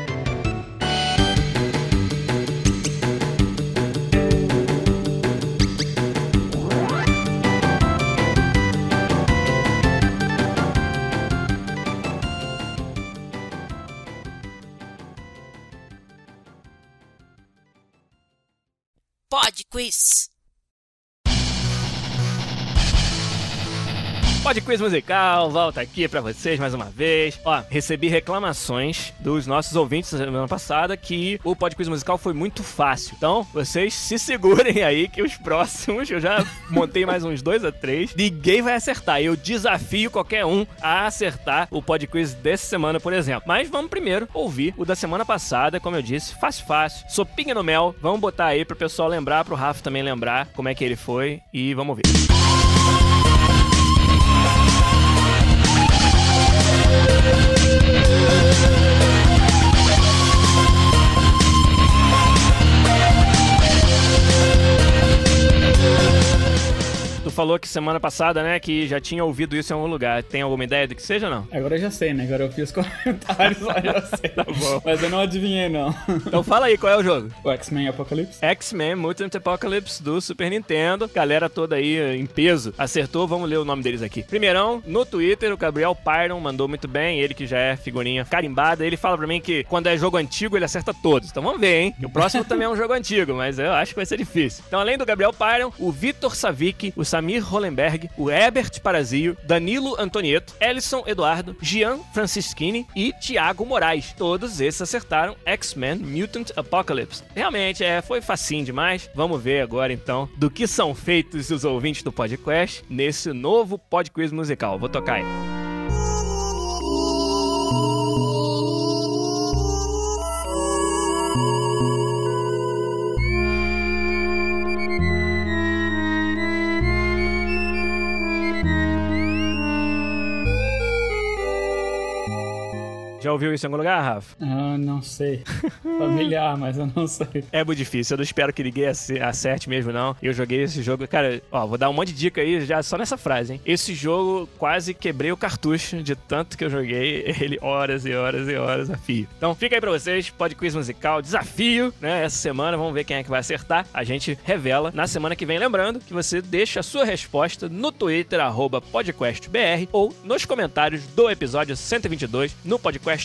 Pod Quiz. Pod Quiz Musical, volta aqui pra vocês mais uma vez. Ó, recebi reclamações dos nossos ouvintes na semana passada que o Pod Quiz Musical foi muito fácil. Então, vocês se segurem aí que os próximos, eu já montei mais uns 2 a 3, ninguém vai acertar. Eu desafio qualquer um a acertar o Pod Quiz dessa semana, por exemplo. Mas vamos primeiro ouvir o da semana passada, como eu disse, fácil, sopinha no mel. Vamos botar aí pro pessoal lembrar, pro Rafa também lembrar como é que ele foi e vamos ver. Tu falou que semana passada, né, que já tinha ouvido isso em algum lugar. Tem alguma ideia do que seja, não? Agora eu já sei, né? Agora eu fiz comentários, eu já sei. Tá bom. Mas eu não adivinhei, não. Então fala aí, qual é o jogo? O X-Men Apocalypse? X-Men Mutant Apocalypse do Super Nintendo. Galera toda aí em peso acertou. Vamos ler o nome deles aqui. Primeirão, no Twitter, o Gabriel Pyron mandou muito bem. Ele que já é figurinha carimbada. Ele fala pra mim que quando é jogo antigo, ele acerta todos. Então vamos ver, hein? Que o próximo também é um jogo antigo, mas eu acho que vai ser difícil. Então, além do Gabriel Pyron, o Vitor Savic, o Samir Hollenberg, o Herbert Parazio, Danilo Antonieto, Ellison Eduardo, Gian Francischini e Thiago Moraes. Todos esses acertaram X-Men Mutant Apocalypse. Realmente, foi facinho demais. Vamos ver agora, então, do que são feitos os ouvintes do podcast nesse novo Pod Quiz Musical. Vou tocar aí. Já ouviu isso em algum lugar, Rafa? Ah, não sei. Familiar, mas eu não sei. É muito difícil, eu não espero que ninguém acerte mesmo, não. Eu joguei esse jogo, cara, ó, vou dar um monte de dica aí já só nessa frase, hein. Esse jogo quase quebrei o cartucho de tanto que eu joguei ele horas e horas e horas a fio. Então fica aí pra vocês, Pod Quiz Musical, desafio, né, essa semana, vamos ver quem é que vai acertar. A gente revela na semana que vem, lembrando que você deixa a sua resposta no Twitter, @PodQuestBR, ou nos comentários do episódio 122 no podcast.com.br.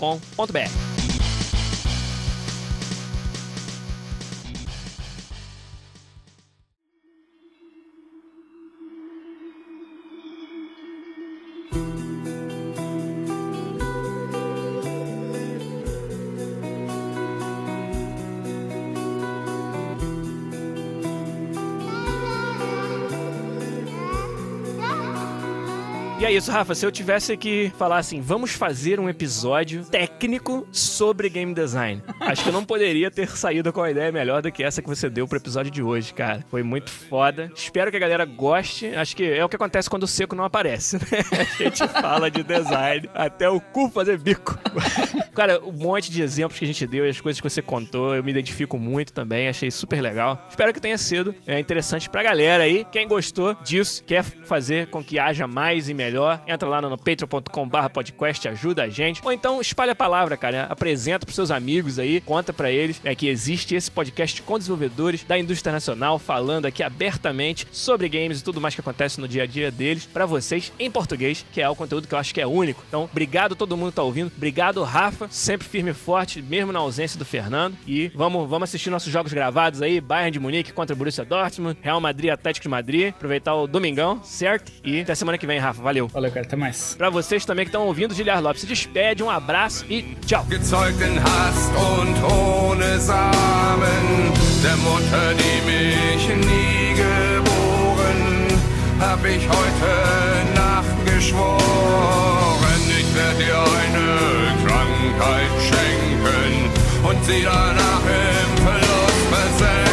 E é isso, Rafa, se eu tivesse que falar assim, vamos fazer um episódio técnico sobre game design, acho que eu não poderia ter saído com uma ideia melhor do que essa que você deu pro episódio de hoje, cara. Foi muito foda. Espero que a galera goste. Acho que é o que acontece quando o Seco não aparece, né? A gente fala de design até o cu fazer bico. Cara, um monte de exemplos que a gente deu e as coisas que você contou, eu me identifico muito também, achei super legal. Espero que tenha sido interessante pra galera aí. Quem gostou disso, quer fazer com que haja mais e melhor, entra lá no patreon.com/podcast, ajuda a gente. Ou então espalha a palavra, cara. Apresenta pros seus amigos aí, conta pra eles que existe esse podcast com desenvolvedores da indústria nacional, falando aqui abertamente sobre games e tudo mais que acontece no dia a dia deles, pra vocês em português, que é o conteúdo que eu acho que é único. Então, obrigado a todo mundo que tá ouvindo. Obrigado, Rafa, sempre firme e forte, mesmo na ausência do Fernando. E vamos assistir nossos jogos gravados aí, Bayern de Munique contra o Borussia Dortmund, Real Madrid, Atlético de Madrid. Aproveitar o domingão, certo? E até semana que vem, Rafa. Valeu. Valeu, cara. Até mais. Pra vocês também que estão ouvindo, Giliar Lopes se despede, um abraço e tchau. Gezeugt in Hast und ohne Samen, der Mutter, die mich nie geboren, hab ich heute Nacht geschworen, ich werd dir eine Krankheit schenken und sie danach im Verlust versenken.